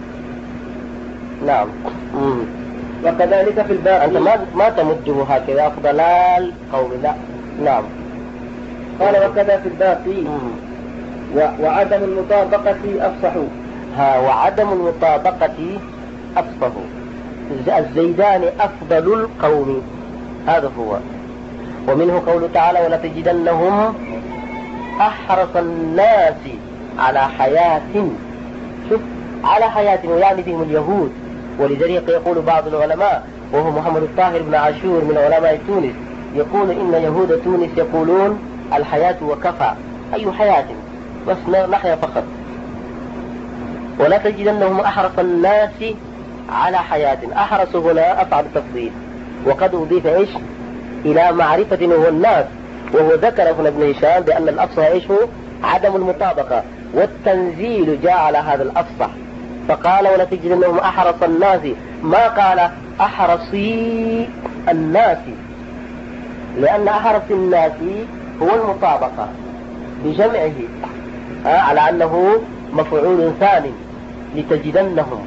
نعم. مم. وكذلك في الباقي. أنت ما ما تمده هكذا أفضل القوم، لا. نعم. قال وكذا في الباقي. وعدم المطابقة أفصح. ها وعدم المطابقة أفصح. الزيدان أفضل القوم، هذا هو. ومنه قوله تعالى ولتجدنهم أحرص الناس على حياة. شوف، على حياة، ويعني بهم اليهود. ولذلك يقول بعض العلماء وهو محمد الطاهر بن عاشور من علماء تونس يقول إن يهود تونس يقولون الحياة وكفى. أي حياة؟ بس نحيا فقط. ولا تجدنهم أحرص الناس على حياة. أحرص هنا أفعل التفضيل، وقد أضيف إيش إلى معرفة وهو الناس، وهو ذكر هنا ابن هشام بأن الأفصح إيش هو عدم المطابقة، والتنزيل جاء على هذا الأفصح، فقال ولا تجدنهم أحرص الناس، ما قال أحرصي الناس، لأن أحرص الناس هو المطابقة بجمعه على أنه مفعول ثاني لتجدنهم،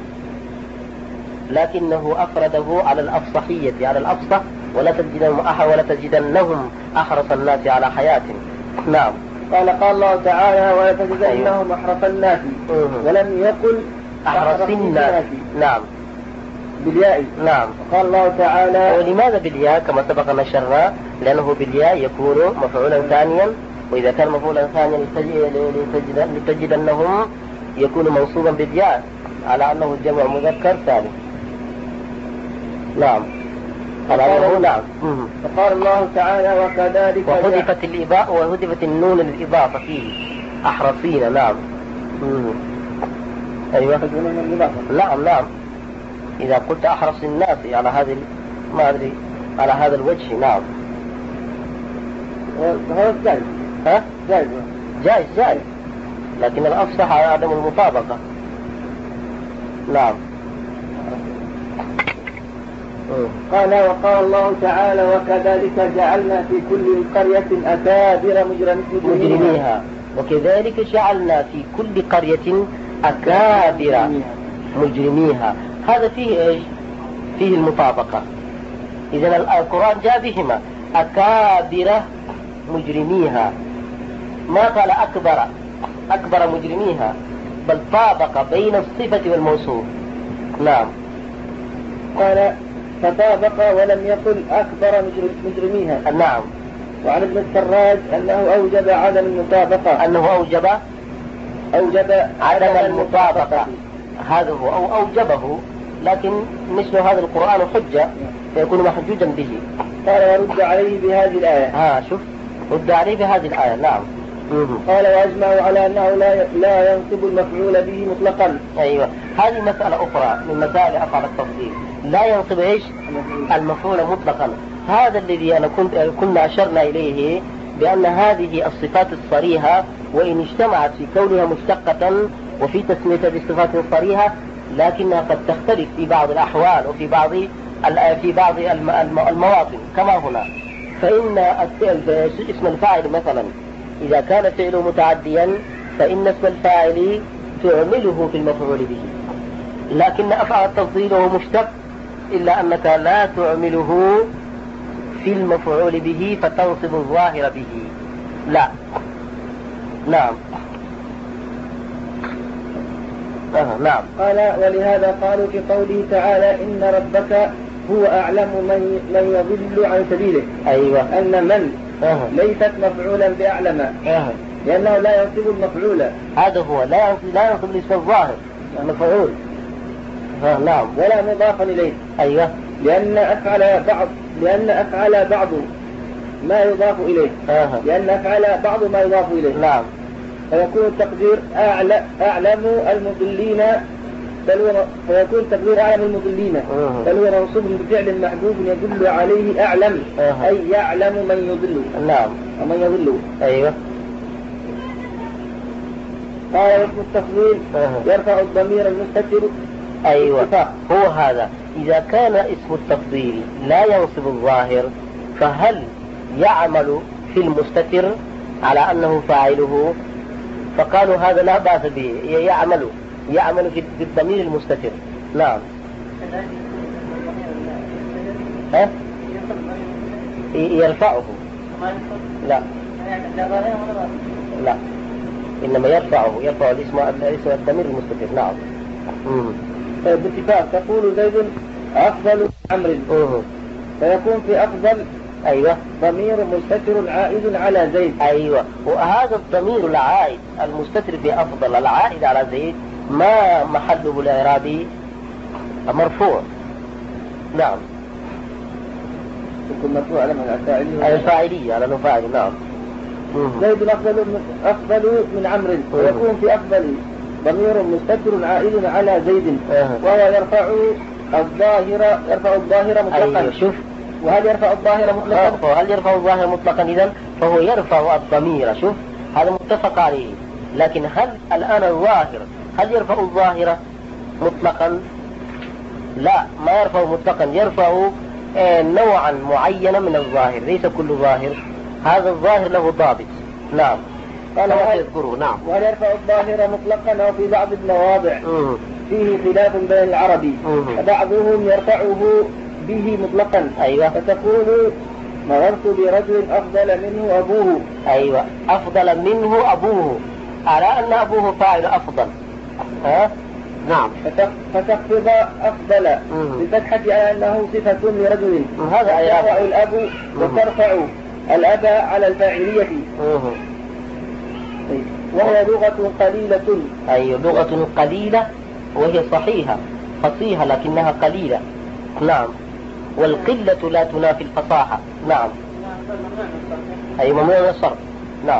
لكنه أفرده على الأفصحية، على الأفصح، ولا تجدنهم أحرص ولا تجدنهم أحرص الناس على حياة. نعم. قال قال الله تعالى ولا تجدنهم أحرص الناس، ولم يقل أحرص الناس. نعم، بالياء. نعم. قال الله تعالى ولماذا بالياء كما سبق نشرنا؟ لأنه بالياء يكون مفعولا ثانيا، وإذا كان مفعولا ثانيا لتجدنهم يكون منصوبا بالياء على أنه الجمع مذكر ثاني. نعم. فقال نعم. فقال الله تعالى وكذلك وحذفت الإضاءة وحذفت النون للإضافة فيه أحرصين. نعم. مم. أيوة. نعم نعم. إذا قلت أحرص الناس على هذه ما أدري على هذا الوجه. نعم. هذا جائز. ها؟ جائز. جائز جائز. لكن الأفصح على عدم المطابقة. نعم. قال وقال الله تعالى وكذلك جعلنا في كل قرية أكابر مجرميها، وكذلك جعلنا في كل قرية أكابر مجرميها. هذا فيه إيش؟ فيه المطابقة. إذن القرآن جاء بهما أكابر مجرميها، ما قال أكبر أكبر مجرميها، بل طابق بين الصفة والموصوف. نعم. قال فطابق ولم يقل أكبر مجرميها. نعم. وعن ابن السراج أنه أوجب عدم المطابقة أنه أوجب أوجب عدم المطابقة، هذا هو أو أوجبه، لكن مثل هذا القرآن حجة فيكون محجوجا به. قال ورد عليه بهذه الآية. ها شوف، رد عليه بهذه الآية. نعم. قال وأجمعوا على أنه لا لا ينصب المفعول به مطلقا. أيوة، هذه مسألة أخرى من مسائل أفعال التفضيل، لا ينصب إيش المفعول مطلقا. هذا الذي أنا كنت كنا أشرنا إليه، بأن هذه الصفات الصريحة وإن اجتمعت في كونها مشتقة وفي تسميتها بصفات صريحة، لكنها قد تختلف في بعض الأحوال وفي بعض في بعض المواطن كما هنا. فإن اسم الفاعل مثلا إذا كان فعله متعديا فإن اسم الفاعل تعمله في المفعول به، لكن أفعل التفضيل هو مشتق، إلا أنك لا تعمله في المفعول به فتنصب الظاهر به. لا. نعم. آه. نعم. قال ولهذا قالوا في قوله تعالى إن ربك هو أعلم من من يضل عن سبيله. أيوة. أن من آه. ليست مفعولا بأعلم، آه. لأنه لا ينصب المفعول. هذا هو، لا ينصب لا ينصب الاسم الظاهر المفعول. آه. نعم. ولا مضافا إليه. أيوة. لأن أفعل بعض لأن أفعل بعض ما يضاف إليه. آه. لأن أفعل بعض ما يضاف إليه. نعم. فيكون التقدير أعلى أعلم المضلين، بل فيكون التقدير أعلم المضلين، آه. بل هو منصوب بفعل محذوف يدل عليه أعلم. آه. أي يعلم من يضل. نعم. ومن يضل. أيوة. قال اسم التفضيل آه. يرفع الضمير المستتر. أيوة، هو هذا. إذا كان اسم التفضيل لا ينصب الظاهر، فهل يعمل في المستتر على أنه فاعله؟ فقالوا هذا لا بأس به، يعمل يعمل في الضمير المستتر. نعم. ها؟ يرفعه. لا لا، إنما يرفعه يرفع الاسم الاسم الضمير المستتر. نعم. باتفاق تقول زيد أفضل من عمرو، فيكون في أفضل أيوة ضمير مستتر عائد على زيد. أيوة، وهذا الضمير العائد المستتر بأفضل العائد على زيد ما محله الإعرابي مرفوع. نعم. يكون مرفوع على الفاعلية الفاعلية على الفاعل. نعم. زيد أفضل من أفضل من عمرو، ويكون في أفضل ضمير مستتر عائد على زيد. أه. وهو يرفع الظاهر يرفع الظاهر مطلقا. أيوة. شوف، وهل يرفع الظاهر مطلقا؟ هل يرفع الظاهر مطلقا؟ إذن فهو يرفع الضمير. شوف، هذا متفق عليه. لكن هل الآن الظاهر هل يرفع الظاهر مطلقا؟ لا، ما يرفع مطلقا، يرفع نوعا معينا من الظاهر، ليس كل ظاهر. هذا الظاهر له ضابط. نعم. قال وهل يذكره. نعم. وهل يرفع الظاهر مطلقا أو في بعض المواضع مم. فيه خلاف بين العربي، فبعضهم يرفعه به مطلقا. أيوة. فتقول مررت برجل أفضل منه أبوه. أيوة، أفضل منه أبوه، على أن أبوه فاعل أفضل. ها؟ نعم. فتخفض أفضل بفتحة على أنه صفة لرجل. هذا ترفع الأب وترفع الأب على الفاعلية. وهي لغة قليلة. أي لغة قليلة، وهي صحيحة فصيحة لكنها قليلة. نعم. والقلة لا تنافي الفصاحة. نعم. أي ممنوع من الصرف. نعم.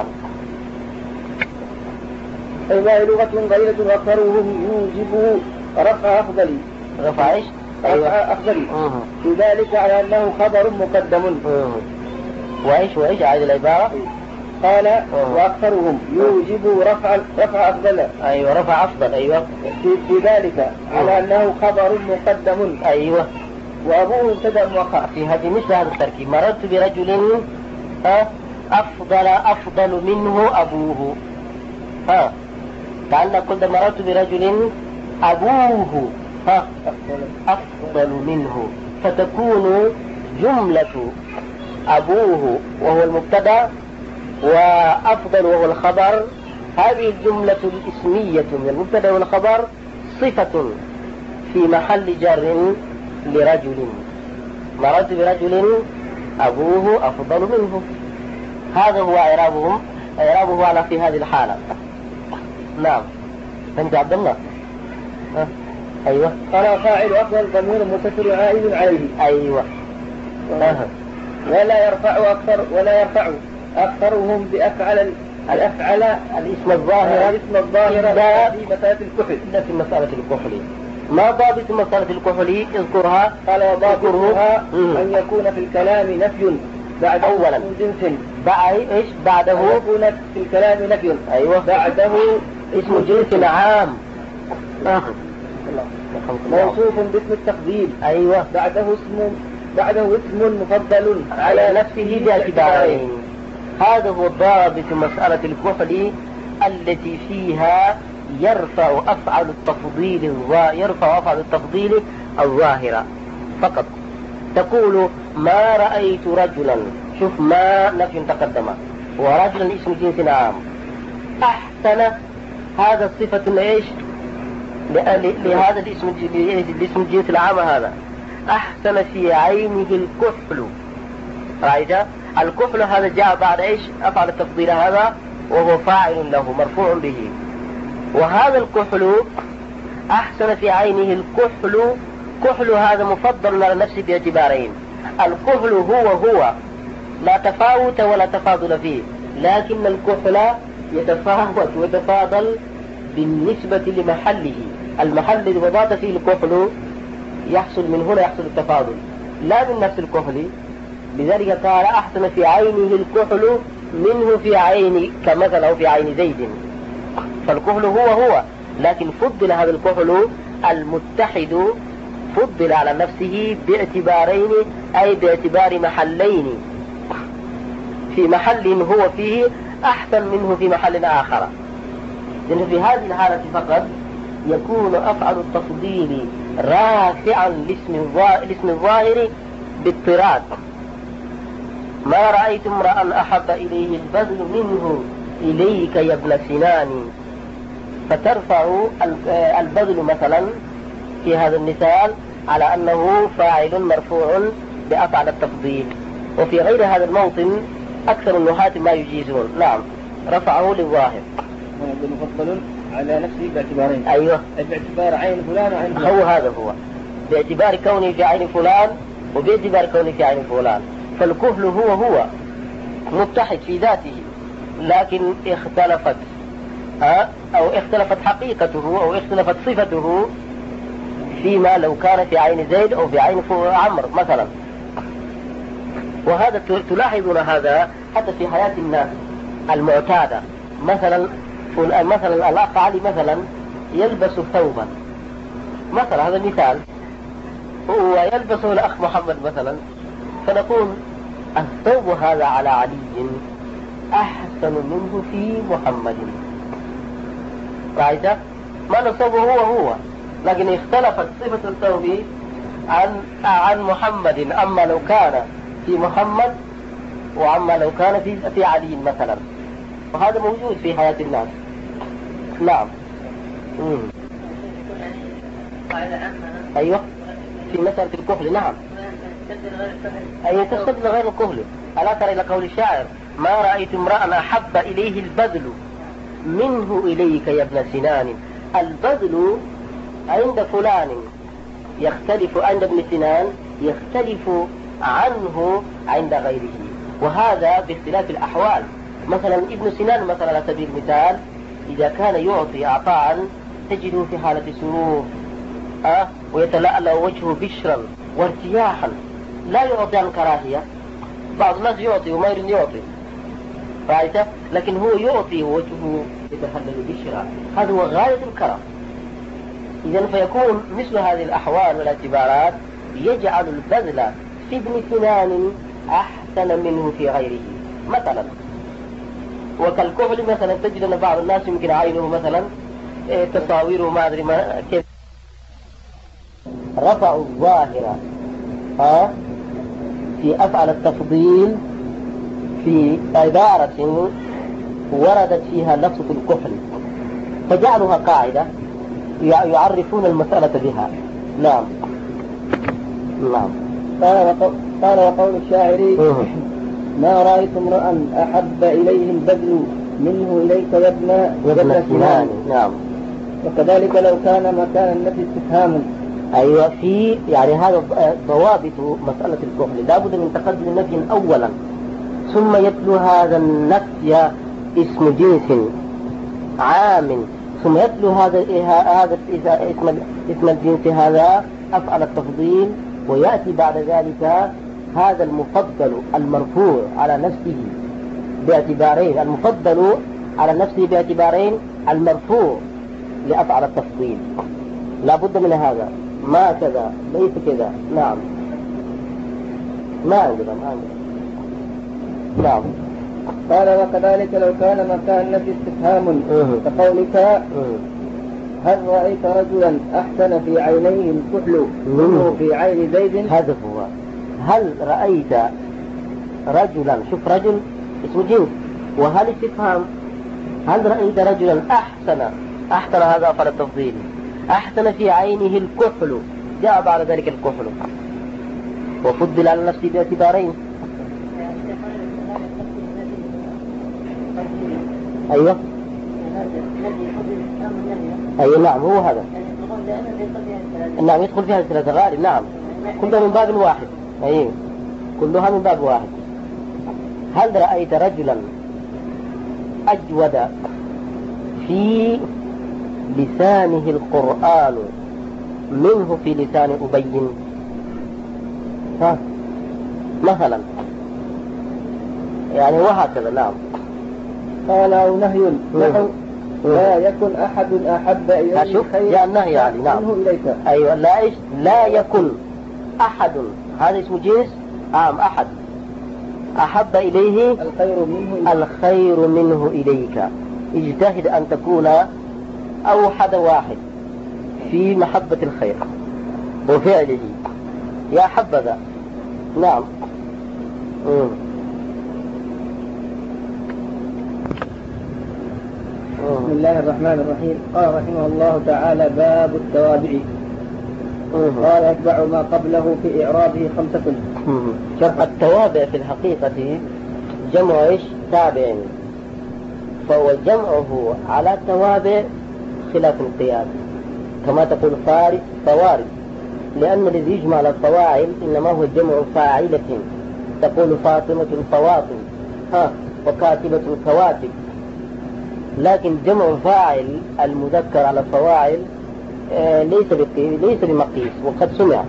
أي وهي لغة قليلة وأكثرهم يوجب رفع أفضل. رفع إيش؟ رفع أيوة. أفضل. في ذلك على أنه خبر مقدم. أوه. وإيش وإيش عاد العبارة؟ قال أوه. وأكثرهم يوجب رفع رفع أفضل. أيوة، رفع أفضل. أيوة. في, في ذلك على أنه خبر مقدم. أيوة. وأبوه ابتدأ مؤخر. في هذه مثل هذا التركيب، مررت برجل ها أفضل أفضل منه أبوه. ها، لأن قلت مررت برجل أبوه ها أفضل منه، فتكون جملة أبوه وهو المبتدأ وأفضل وهو الخبر، هذه الجملة الاسمية من المبتدأ والخبر صفة في محل جر لرجل. مررت برجل أبوه أفضل منه، هذا هو إعرابهم، إعرابه على في هذه الحالة. نعم. أنت عبد الله. أه. أيوة. قال فاعل أفضل ضمير متصل عائد عليه. أيوة. أه. ولا يرفع أكثر ولا يرفع أكثرهم بأفعل الأفعل الاسم الظاهر الاسم الظاهر لا في مسألة الكحل. إلا في مسألة الكحل. ما ضابط مسألة الكحل؟ اذكرها. قال وضابطها أن يكون في الكلام نفي بعد أولا جنس. بعد إيش بعده؟ أن يكون في الكلام نفي. أيوة. بعده اسم جنس عام. آه. موصوف باسم التفضيل. أيوة. بعده اسم بعده اسم مفضل على نفسه باعتبارين. هذا هو ضابط مسألة الكحل التي فيها يرفع أفعل التفضيل يرفع أفعل التفضيل الظاهرة فقط. تقول ما رأيت رجلا، شوف ما نفي تقدم، ورجلا اسم جنس عام. أحسن هذا الصفة ايش لهذا الاسم الاسم الجنس العام هذا. أحسن في عينه الكحل. رأيت الكحل هذا جاء بعد ايش؟ أفعل التفضيل هذا وهو فاعل له مرفوع به. وهذا الكحل أحسن في عينه الكحل، كحل هذا مفضل على نفسه باعتبارين. الكحل هو هو لا تفاوت ولا تفاضل فيه، لكن الكحل يتفاوت ويتفاضل بالنسبة لمحله. المحل الذي وضعت فيه الكحل يحصل من هنا يحصل التفاضل لا من نفس الكحل. لذلك قال أحسن في عينه الكحل منه في عين كمثل أو في عين زيد. فالكحل هو هو، لكن فضل هذا الكحل المتحد فضل على نفسه باعتبارين، أي باعتبار محلين. في محل هو فيه أحسن منه في محل آخر. لأن في هذه الحالة فقط يكون أفعل التفضيل رافعا لاسم الظاهر باضطراد. ما رأيت امرأ أحب إليه البذل منه إليك يا ابن سنان. فترفع البذل مثلا في هذا المثال على أنه فاعل مرفوع بأفعل التفضيل. وفي غير هذا الموطن أكثر النحاة ما يجيزون. نعم رفعه للظاهر. مفضل على نفسه باعتبارين. أيوة. باعتبار عين فلان وعين فلان. هو هذا هو باعتبار كونه في عين فلان وباعتبار كونه في عين فلان. فالكحل هو هو متحد في ذاته، لكن اختلفت أو اختلفت حقيقته أو اختلفت صفته فيما لو كان في عين زيد أو في عين عمرو مثلا. وهذا تلاحظون هذا حتى في حياة الناس المعتادة. مثلا مثلا الأخ علي مثلا يلبس ثوبا مثلا، هذا مثال، ويلبسه الأخ محمد مثلا، فنقول الثوب هذا على علي أحسن منه في محمد. رأيت؟ ما الثوب هو هو، لكن اختلفت صفة الثوب عن عن محمد، أما لو كان في محمد وأما لو كان في في علي مثلا. وهذا موجود في حياة الناس. نعم. مم. أيوة في مسألة الكحل. نعم أي تستدل غير الكحل. ألا ترى إلى قول الشاعر ما رأيت امرأ أحب إليه البذل منه إليك يا ابن سنان. البذل عند فلان يختلف، عند ابن سنان يختلف عنه عند غيره، وهذا باختلاف الأحوال. مثلا ابن سنان مثلا على سبيل المثال إذا كان يعطي عطاء تجده في حالة سرور أه؟ ويتلألأ وجهه بشرا وارتياحا، لا يعطي عن كراهية. بعض الناس يعطي وما يريد يعطي، رأيته؟ لكن هو يعطي ووجهه يتهلل بشرا، هذا هو غاية الكرم. إذن فيكون مثل هذه الأحوال والاعتبارات يجعل البذل في ابن سنان أحسن منه في غيره مثلا. وكالكحل مثلا تجد أن بعض الناس يمكن عينه مثلا تصاويره ما أدري ما كيف رفعوا الظاهرة ها في أفعل التفضيل في عبارة وردت فيها لفظة الكحل، فجعلوها قاعدة يعرفون المسألة بها. نعم نعم. قال وقول الشاعر ما رأيت امرأ أحب إليه البذل منه إليك يا ابن وابن سنان. نعم. وكذلك لو كان مكان النفي استفهام. أيوة، في يعني هذا ضوابط مسألة الكحل، لابد من تقدم النفي أولا ثم يتلو هذا النفي اسم جنس عام، ثم يتلو هذا هذا اسم اسم الجنس هذا أفعل التفضيل، ويأتي بعد ذلك هذا المفضل المرفوع على نفسه باعتبارين، المفضل على نفسه باعتبارين، المرفوع لأفعل التفضيل. لا بد من هذا، ما كذا ليس كذا. نعم. ما عندنا ما عندنا. نعم. قال وكذلك لو كان مكان نفي استفهام كقولك هل رأيت رجلا أحسن في عينيه الكحل منه في عين زيد. هذا هو. هل رأيت رجلا، شوف رجل اسم جنس، وهل استفهام، هل رأيت رجلا أحسن، أحسن هذا أفعل التفضيل، أحسن في عينه الكحل، جاء بعد ذلك الكحل وفضل على نفسه باعتبارين. أيوة أيوة نعم هو هذا. نعم يدخل فيها الثلاثة غالب. نعم كلها من باب واحد. أيوة كلها من باب واحد. هل رأيت رجلا أجود في لسانه القرآن منه في لسان أبي؟ ها مثلا يعني وهكذا. نعم. قال أو نهي نحو لا يكن أحد أحب إليه خير النهي يعني. نعم. منه إليك. أيوة لا إيش لا يكن أحد، هذا اسم جنس عام. أحد أحب إليه الخير منه إليك. الخير منه إليك. اجتهد أن تكون أوحد واحد في محبة الخير وفعله يا حبذا. نعم. مم. بسم الله الرحمن الرحيم. قال رحمه الله تعالى باب التوابع. قال يتبع ما قبله في إعرابه خمسة. شرح التوابع في الحقيقة جمع إيش تابع، فهو جمعه على توابع خلاف القياس، كما تقول فارس فوارس، لأن الذي يجمع على الفواعل إنما هو جمع فاعلة، تقول فاطمة فواطم ها وكاتبة كواتب، لكن جمع فاعل المذكر على الفواعل آه ليس ليس بمقيس، وقد سمع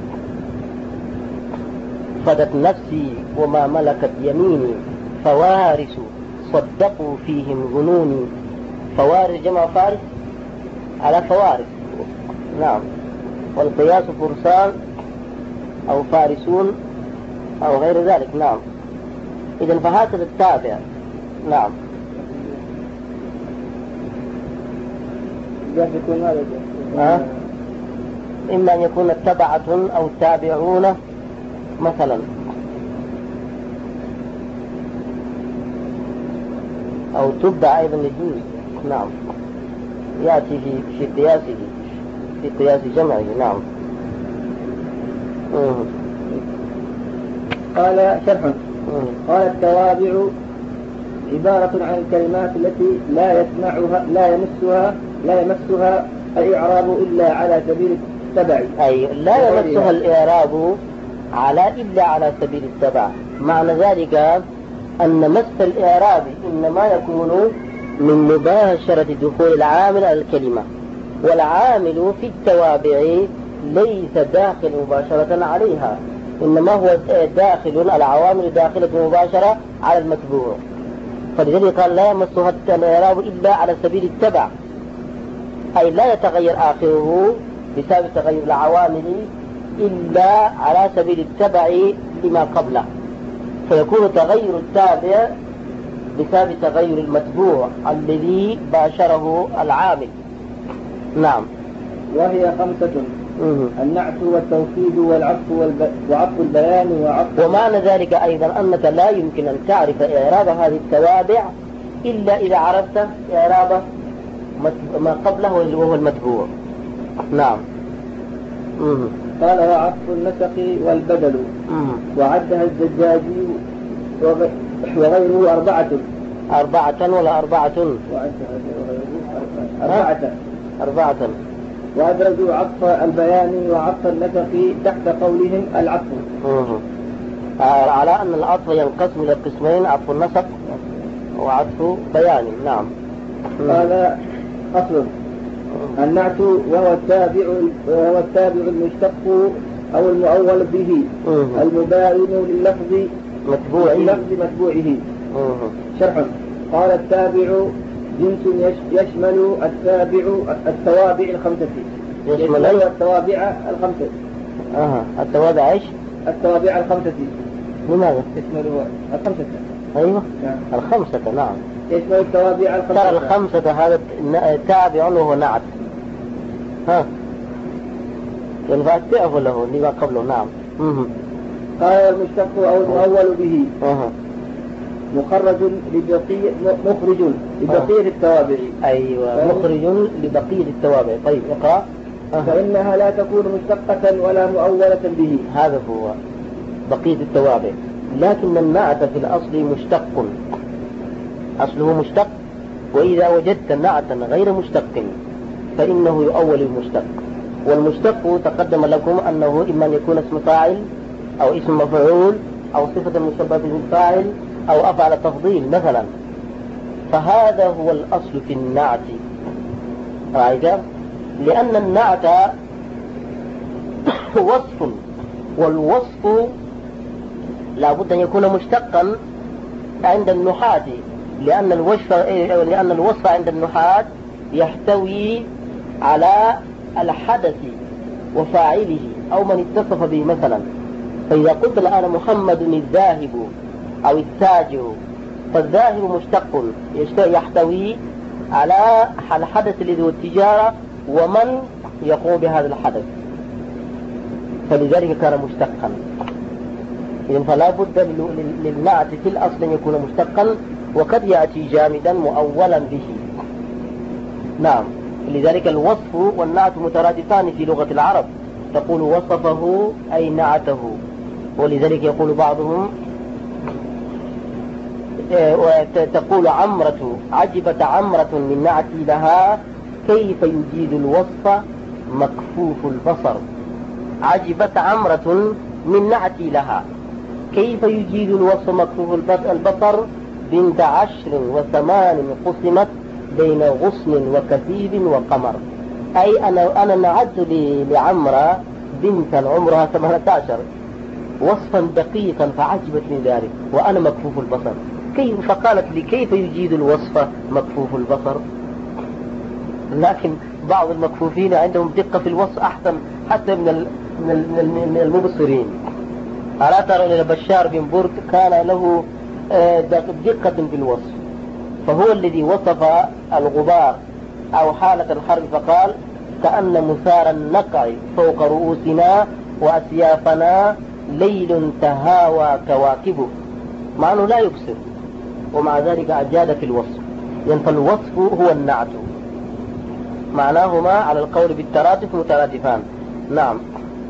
فدت نفسي وما ملكت يميني فوارس صدقوا فيهم ظنوني. فوارس جمع فارس على فوارس. نعم. والقياس فرسان أو فارسون أو غير ذلك. نعم. إذن فهكذا التابع. نعم. يكون هذا أه؟ إما أن يكون تبعة أو تابعون مثلا، أو تبع أيضا للجنس. نعم. يأتي في في قياسه في قياس جمعه. نعم. مم. قال شرح. مم. قال التوابع عبارة عن الكلمات التي لا يسمعها لا يمسها لا يمسها الإعراب إلا على سبيل التبع. أي لا يمسها الإعراب على إلا على سبيل التبع. معنى ذلك أن مس الإعراب إنما يكون من مباشرة دخول العامل على الكلمة، والعامل في التوابع ليس داخل مباشرة عليها، إنما هو داخل، العوامل داخلة مباشرة على المتبوع، فلذلك قال لا يمسها الإعراب إلا على سبيل التبع، أي لا يتغير آخره بسبب تغير العوامل إلا على سبيل التبع لما قبله، فيكون تغير التابع بسبب تغير المتبوع الذي باشره العامل. نعم. وهي خمسة. النعت والتوكيد والعطف والب... وعطف البيان وعطف. ومعنى ذلك أيضا أنك لا يمكن أن تعرف إعراب هذه التوابع إلا إذا عرفت إعراب ما قبله وهو المتبوع. نعم. مم. قال وعطف النسق والبدل. مم. وعدها الزجاجي وغيره أربعة. أربعة ولا أربعة؟ وعدها أربعة. أربعة. وأدرجوا عطف البيان وعطف النسق تحت قولهم العطف. مم. على أن العطف ينقسم إلى قسمين: عطف النسق وعطف بيان. نعم. قال أصل النعت وهو التابع وهو التابع المشتق أو المؤول به المباين لللفظ متبوعه للفظ متبوعه. شرح. قال التابع جنس يشمل التابع التوابع الخمسة. يشمل التوابع الخمسة. أها التوابع إيش؟ التوابع الخمسة. لماذا؟ يشمل الخمسة. أيوة. نعم. الخمسة. نعم. يشمل التوابع الخمسة. ترى الخمسة هذا تابع وهو نعت. ها ينفع تعرف له اللي ما قبله. نعم. مه. قال المشتق أو المؤول به أه. مخرج لبقية مخرج لبقية التوابع. أيوة مخرج لبقية التوابع. طيب اقرأ. أه. فإنها لا تكون مشتقة ولا مؤولة به. هذا هو بقية التوابع. لكن النعت في الأصل مشتق، أصله مشتق. وإذا وجدت نعتا غير مشتق فإنه يؤول المشتق. والمشتق تقدم لكم أنه إما أن يكون اسم فاعل أو اسم مفعول أو صفة مشبهة بالفاعل أو أفعل تفضيل مثلا. فهذا هو الأصل في النعت. رأيت؟ لأن النعت وصف، والوصف لا بد أن يكون مشتقا عند النحاة، لأن الوصف لأن الوصف عند النحاة يحتوي على الحدث وفاعله أو من اتصف به مثلا. فإذا قلت الآن محمد الذاهب أو التاجر، فالذاهب مشتق يحتوي على الحدث الذي هو التجارة ومن يقوم بهذا الحدث، فلذلك كان مشتقا. إذن فلا بد للنعت في الأصل أن يكون مشتقا، وقد يأتي جامدا مؤولا به. نعم. لذلك الوصف والنعت مترادفان في لغة العرب، تقول وصفه أي نعته. ولذلك يقول بعضهم تقول عمرة عجبت عمرة من نعتي لها كيف يجيد الوصف مكفوف البصر. عجبت عمرة من نعتي لها كيف يجيد الوصف مكفوف البصر بنت عشر وثمان قسمت بين غصن وكثيب وقمر. أي أنا أنا نعدت لعمرة بنتا عمرها ثمانية عشر وصفا دقيقا فعجبت من ذلك وأنا مكفوف البصر. كيف؟ فقالت لي كيف يجيد الوصف مكفوف البصر. لكن بعض المكفوفين عندهم دقة في الوصف أحسن حتى من من المبصرين. ألا ترون إلى بشار بن برد كان له دقة في الوصف، فهو الذي وصف الغبار أو حالة الحرب فقال كأن مثار النقع فوق رؤوسنا وأسيافنا ليل تهاوى كواكبه، مع أنه لا يبصر ومع ذلك أجاد في الوصف. يعني فالوصف هو النعت، معناهما على القول بالترادف مترادفان. نعم.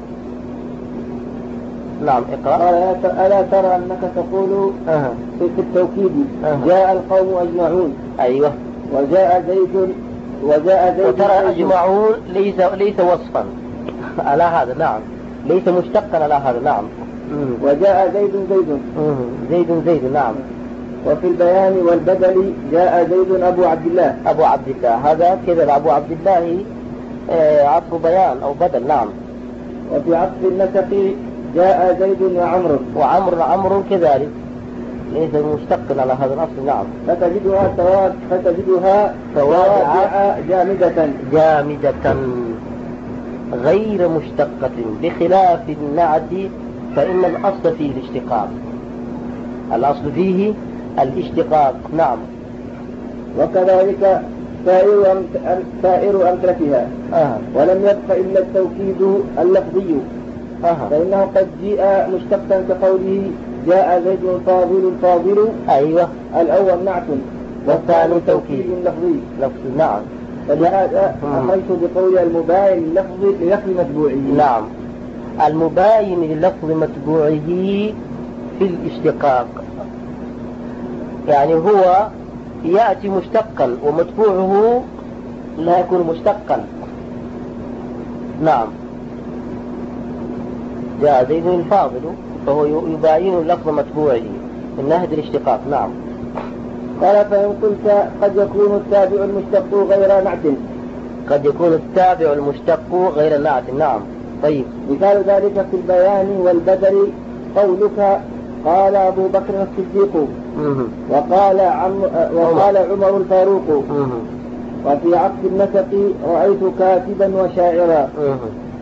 نعم اقرأ. ألا ترى أنك تقول أه. في التوكيد أه. جاء القوم أجمعون. أيوة. وجاء زيد وجاء زيد وترى أجمعون ليس ليس وصفا على هذا. نعم. ليس مشتقا على هذا. نعم. وجاء زيد زيد زيد زيد. نعم. وفي البيان والبدل جاء زيد أبو عبد الله. أبو عبد الله هذا كذا أبو عبد الله عطف بيان أو بدل. نعم. وفي عطف النسق جاء زيد وعمر وعمر عمر كذلك ليس مشتقا على هذا الأصل. نعم. فتجدها توابع فتجدها توابع جامدة جامدة غير مشتقة بخلاف النعت فإن الأصل فيه الاشتقاق. الأصل فيه الاشتقاق. نعم. وكذلك سائر أمت- سائر أمثلتها، آه. ولم يبق إلا التوكيد اللفظي، آه. فإنه قد جاء مشتقا كقوله جاء زيد فاضل فاضل. أيوة. الأول نعت والثاني توكيد لفظي. لفظ نعم. فلهذا أخذت بقول المباين للفظ للفظ متبوعه. نعم، المباين للفظ متبوعه في الاشتقاق، يعني هو يأتي مشتقا ومتبوعه لا يكون مشتقا. نعم، جاء زيد الفاضل فهو يباين اللفظ متبوعه من ناحية الاشتقاق. نعم. قال فإن قلت قد يكون التابع المشتق غير نعت. قد يكون التابع المشتق غير نعت. نعم. طيب، مثال ذلك في البيان والبدل قولك قال أبو بكر الصديق مه. وقال عم وقال عمر الفاروق. مه. وفي عقد النسق رأيت كاتبا وشاعرا. مه.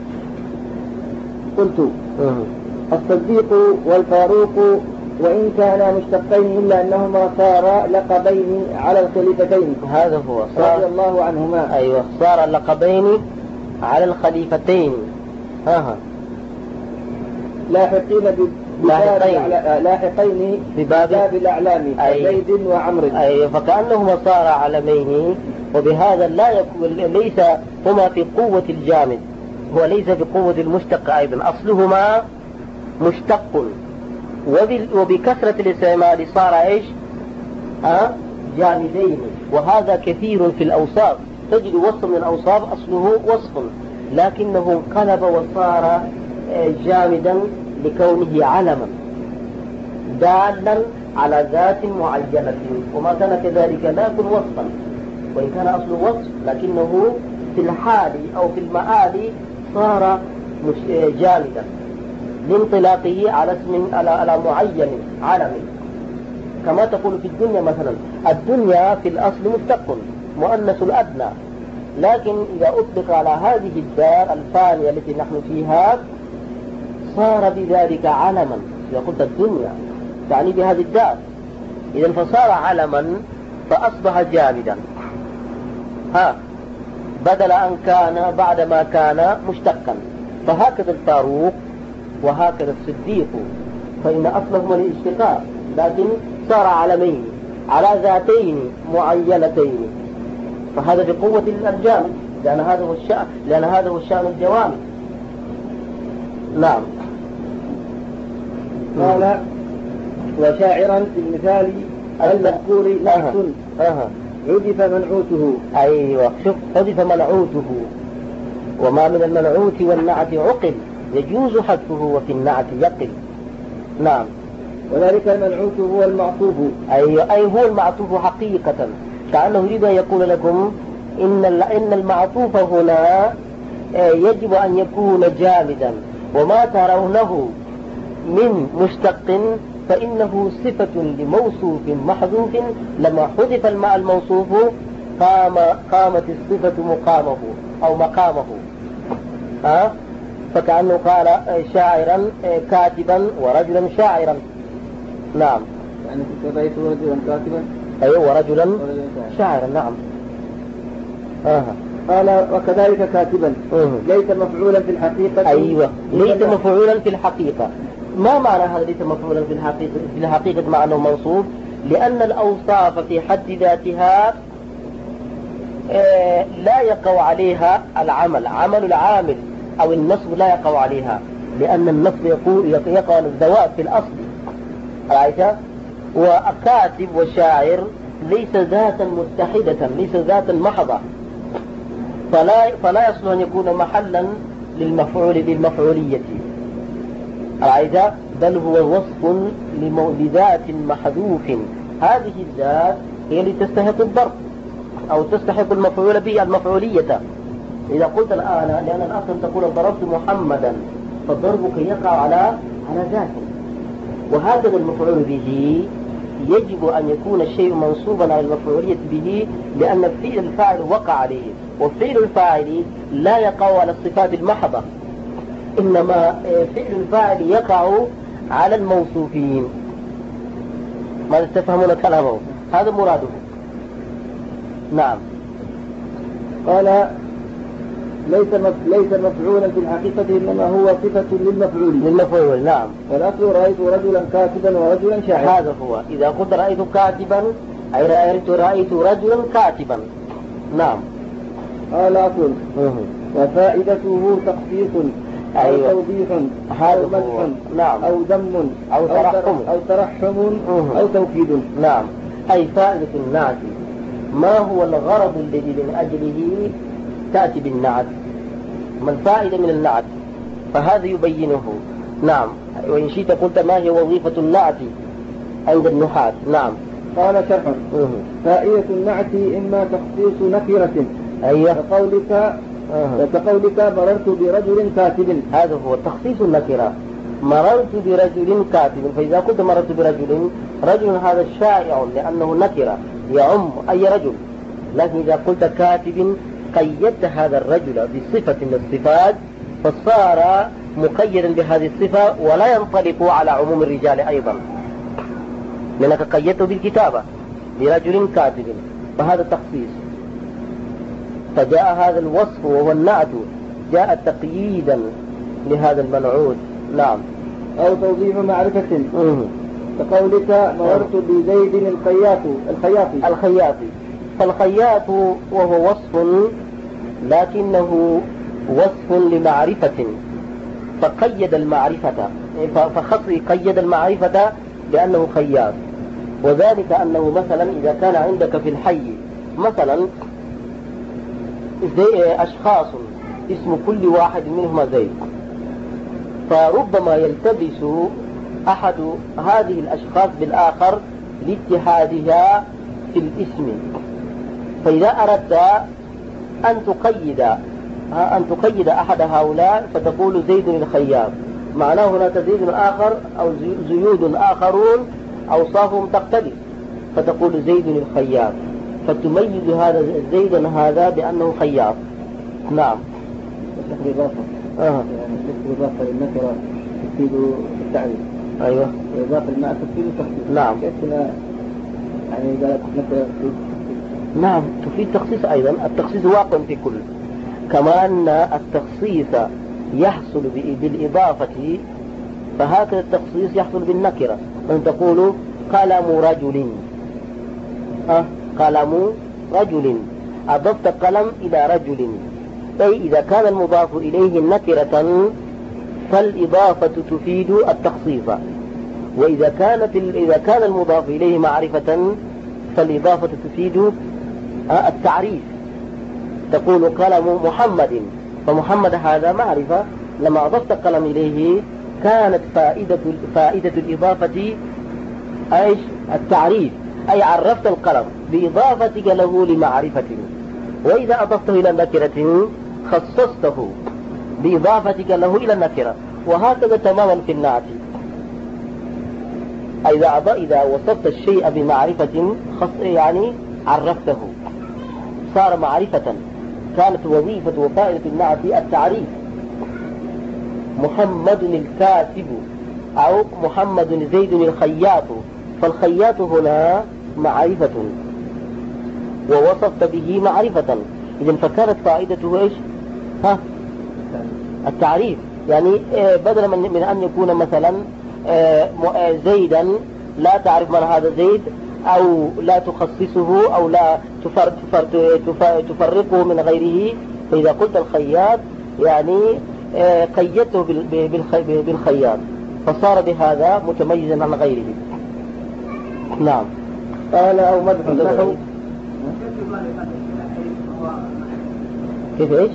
قلت مه. الصديق والفاروق وإن كانا مشتقين إلا أنهما صارا لقبين على الخليفتين. هذا هو رضي صار. الله عنهما. أيوة، صار اللقبين على الخليفتين. ها لاحقين ب- بباب لاحقين. الأعلا- لاحقين بباب- بباب الأعلام أي. زيد وعمر. أيوة، فكأنهما صار علمين، وبهذا لا يكون ليس هما في قوة الجامد، هو ليس بقوة المشتق أيضا، أصلهما مشتق، وبال- وبكثرة الاستعمال صار إيش؟ أه؟ جامدين. وهذا كثير في الأوصاف، تجد وصف من الأوصاف أصله وصف لكنه انقلب وصار جامدا لكونه علما دالا على ذات معينة، وما كان كذلك لا يكون وصفا، وإن كان أصله وصف لكنه في الحال أو في المآل صار جامدا لانطلاقه على اسم على على معين علم. كما تقول في الدنيا مثلا، الدنيا في الأصل مشتق مؤنث الأدنى، لكن إذا أطلق على هذه الدار الفانية التي نحن فيها صار بذلك علما. إذا قلت الدنيا تعني بهذه الدار، إذا فصار علما فأصبح جامدا، ها بدل أن كان بعدما كان مشتقا. فهكذا الفاروق وهكذا الصديق، فإن أصلهما الاشتقاق، لكن صار علمين على ذاتين معينتين، فهذا بقوة الجامد، لأن هذا هو الشأن لأن هذا هو الشأن الجوامد. نعم. قال وشاعرا في المثال المذكور نعت أها. عُدِفَ منعوته. أيوة، شوف، حذف منعوته، وما من المنعوت والنعت عقل يجوز حذفه وفي النعت يقل. نعم. وذلك المنعوت هو المعطوف. أيوة، أي هو المعطوف حقيقة، كأنه يريد أن يقول لكم إن إن المعطوف هنا يجب أن يكون جامدا، وما ترونه من مشتق فإنه صفة لموصوف محذوف، لما حذف الماء الموصوف قام قامت الصفة مقامه أو مقامه. ها؟ فكأنه قال شاعرا كاتبا ورجلا شاعرا. نعم. يعني في رأيت رجلا كاتبا. أيوة، ورجلا شاعرا. نعم. آه. قال وكذلك كاتبا مه. ليس مفعولا في الحقيقة. أيوة، ليس مفعولا في الحقيقة. ما معنى هذا ليس مفعولا في الحقيقة؟ في الحقيقة مع أنه منصوب، لأن الأوصاف في حد ذاتها آه لا يقع عليها العمل، عمل العامل أو النصب لا يقع عليها، لأن النصب يقول يقع على الذوات في الأصل. رأيت؟ وكاتب وشاعر ليس ذاتا متحدة، ليس ذاتا محضة، فلا فلا يصلح أن يكون محلا للمفعول للمفعولية. رأيت؟ بل هو وصف لذات محذوف، هذه الذات هي اللي تستحق الضرب أو تستحق المفعول به المفعولية. إذا قلت الآن، لأن الأصل تقول ضربت محمدا، فضربك يقع على على ذاته، وهكذا المفعول به يجب أن يكون الشيء منصوبا على المفعولية به، لأن فعل الفاعل وقع عليه، وفعل الفاعل لا يقع على الصفات المحضة، إنما فعل الفاعل يقع على الموصوفين. ما تفهمون كلامه؟ هذا مراده. نعم. قال ليس ليس مفعولا في الحقيقة، إنما هو صفة للمفعول. للمفعول نعم. والأصل رأيت رجلا كاتبا ورجلا شاعرا. هذا هو، إذا قلت رأيت كاتبا أي رأيت رأيت رجلا كاتبا. نعم. قال أقول وفائدته تخصيص أو أيوة. توضيح أو مدح نعم. أو ذم أو ترحم أو ترحم أو توكيد. نعم. أي فائدة النعت، ما هو الغرض الذي من أجله تأتي بالنعت، ما الفائدة من النعت، فهذا يبينه. نعم. وإن شئت قلت ما هي وظيفة النعت عند النحاة. نعم. قال شرحا فائدة النعت إما تخصيص نكرة. أيوة. كقولك أه. كقولك مررت برجل كاتب. هذا هو تخصيص النكرة، مررت برجل كاتب. فإذا قلت مررت برجل، رجل هذا شائع لأنه نكرة يعم أي رجل، لكن إذا قلت كاتب قيدت هذا الرجل بصفة من الصفات فصار مقيدا بهذه الصفة ولا ينطلق على عموم الرجال أيضا، لأنك قيدته بالكتابة برجل كاتب، فهذا التخصيص. فجاء هذا الوصف وهو النعت جاء تقييدا لهذا المنعوت. نعم. أو توضيح معرفة كقولك مررت بزيد الخياط الخياطي الخياطي فالخياط وهو وصف لكنه وصف لمعرفة، فقيد المعرفة، فخص قيد المعرفة بأنه خياط. وذلك أنه مثلا إذا كان عندك في الحي مثلا زي أشخاص اسم كل واحد منهما زيد، فربما يلتبس أحد هذه الأشخاص بالآخر لاتحادها في الاسم، فإذا أردت أن تقيد أن تقيد أحد هؤلاء فتقول زيد الخياط، معناه هناك زيد آخر أو زيود آخرون أوصافهم تختلف، فتقول زيد الخياط، فتميز هذا زيدا هذا بأنه خياط. نعم. الإضافة آه. الإضافة للنكرة تفيد التعريف. أيوة. الإضافة للمعنى تفيد التخصيص. نعم. كيف يعني إذا نكرة نعم تفيد تخصيص أيضا. التخصيص واقع في كل، كما أن التخصيص يحصل بالإضافة، فهكذا التخصيص يحصل بالنكرة. أن تقول قلم رجل، أه؟ قلم رجل، أضفت قلم إلى رجل، أي إذا كان المضاف إليه نكرة فالإضافة تفيد التخصيص، وإذا كانت إذا كان المضاف إليه معرفة فالإضافة تفيد التعريف. تقول قلم محمد، فمحمد هذا معرفة، لما أضفت قلم إليه كانت فائدة فائدة الإضافة أيش؟ التعريف، أي عرفت القلم بإضافتك له لمعرفة. وإذا أضفته إلى النكرة خصصته بإضافتك له إلى النكرة، وهكذا تماما في النعت. إذا إذا وصفت الشيء بمعرفة خص يعني عرفته صار معرفة. كانت وظيفة وفائدة النعت التعريف. محمد الكاتب أو محمد زيد الخياط، فالخياط هنا معرفة ووصفت به معرفة، إذن فكانت فائدته إيش؟ ها؟ التعريف. يعني بدلا من أن يكون مثلا زيدا لا تعرف من هذا زيد، أو لا تخصصه، أو لا تفرقه من غيره، فإذا قلت الخياط يعني قيدته بالخياط، فصار بهذا متميزا عن غيره. نعم. قال أو مدح نحو كيف إيش؟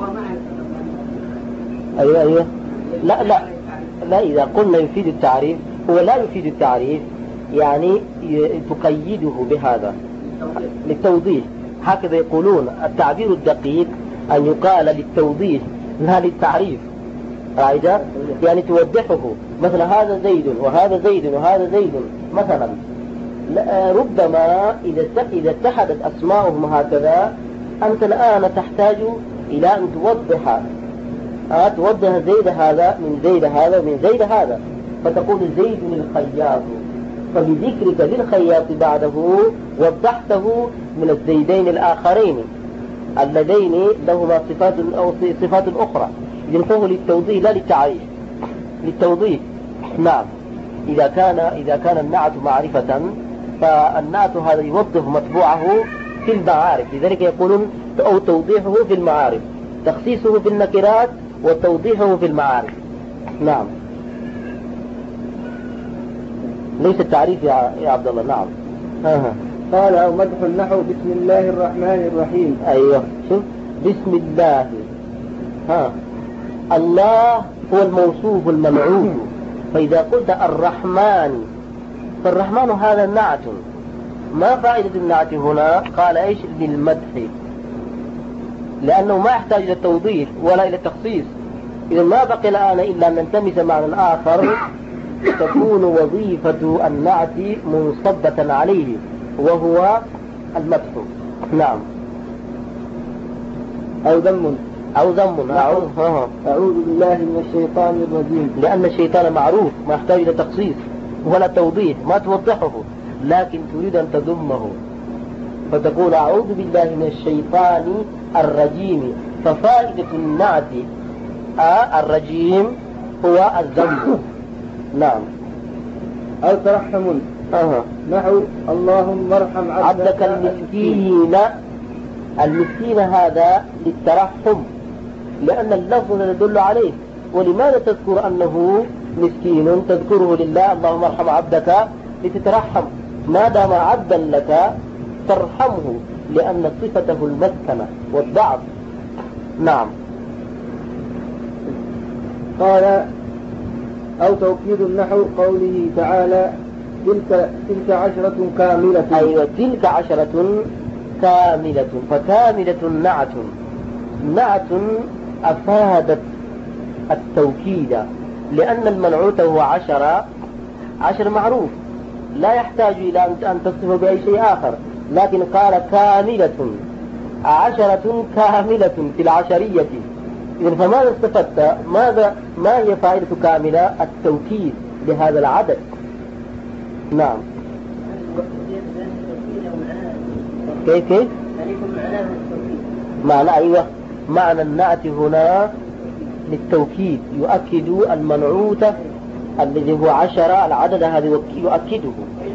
أيوة أيوة. لا لا لا إذا قلنا يفيد التعريف، هو لا يفيد التعريف، يعني تقيده بهذا للتوضيح. هكذا يقولون التعبير الدقيق أن يقال للتوضيح لا للتعريف، رأيت؟ يعني توضحه، مثلا هذا زيد وهذا زيد وهذا زيد مثلا. ربما إذا اتحدت أسماؤهم هكذا أنت الآن تحتاج إلى أن توضح أه توضح زيد هذا من زيد هذا ومن زيد هذا، فتقول زيد الخياط، فبذكرك للخياط بعده وضحته من الزيدين الآخرين. اللذين لهما صفات أو صفات أخرى، إذن فهو للتوضيح لا للتعريف، للتوضيح. نعم. إذا كان إذا كان النعت معرفة فالنعت هذا يوضح متبوعه في المعارف، لذلك يقولون أو توضيحه في المعارف، تخصيصه في النكرات وتوضيحه في المعارف. نعم. ليس التعريف يا يا عبد الله. نعم. آه. قال أو مدح النحو بسم الله الرحمن الرحيم. أيوه شوف بسم الله. ها الله هو الموصوف المنعوت، فإذا قلت الرحمن فالرحمن هذا نعت. ما فائدة النعت هنا؟ قال ايش؟ للمدح، لأنه ما يحتاج إلى التوضيح ولا إلى التخصيص. إذا ما بقي الآن إلا أن نلتمس معنى آخر تكون وظيفة النعت منصبة عليه وهو المدح. نعم. أو ذم أو ذم. أعوذ بالله من الشيطان الرجيم، لأن الشيطان معروف ما يحتاج إلى تخصيص ولا توضيح، ما توضحه لكن تريد أن تذمه فتقول أعوذ بالله من الشيطان الرجيم. ففائدة النعت آه الرجيم هو الذم. نعم. أو ترحم أه. نحو اللهم ارحم عبدك المسكين. المسكين هذا للترحم، لأن اللفظ يدل عليه. ولماذا تذكر أنه مسكين؟ تذكره لله، اللهم ارحم عبدك لتترحم، ما دام عبدا لك ترحمه، لأن صفته المسكنة والضعف. نعم. قال أو توكيد النحو قوله تعالى تلك تلك عشرة كاملة. أيوة تلك عشرة كاملة. فكاملة نعت، نعت أفادت التوكيد، لأن المنعوت هو عشرة، عشر معروف لا يحتاج إلى أن تصفه بأي شيء آخر، لكن قال كاملة، عشرة كاملة في العشرية. إذن فماذا استفدت؟ ماذا ما هي فائدة كاملة؟ التوكيد لهذا العدد. نعم. كيف كيف؟ معنى أيوة معنى النعت هنا للتوكيد، يؤكد المنعوت الذي هو عشرة، العدد هذا يؤكده.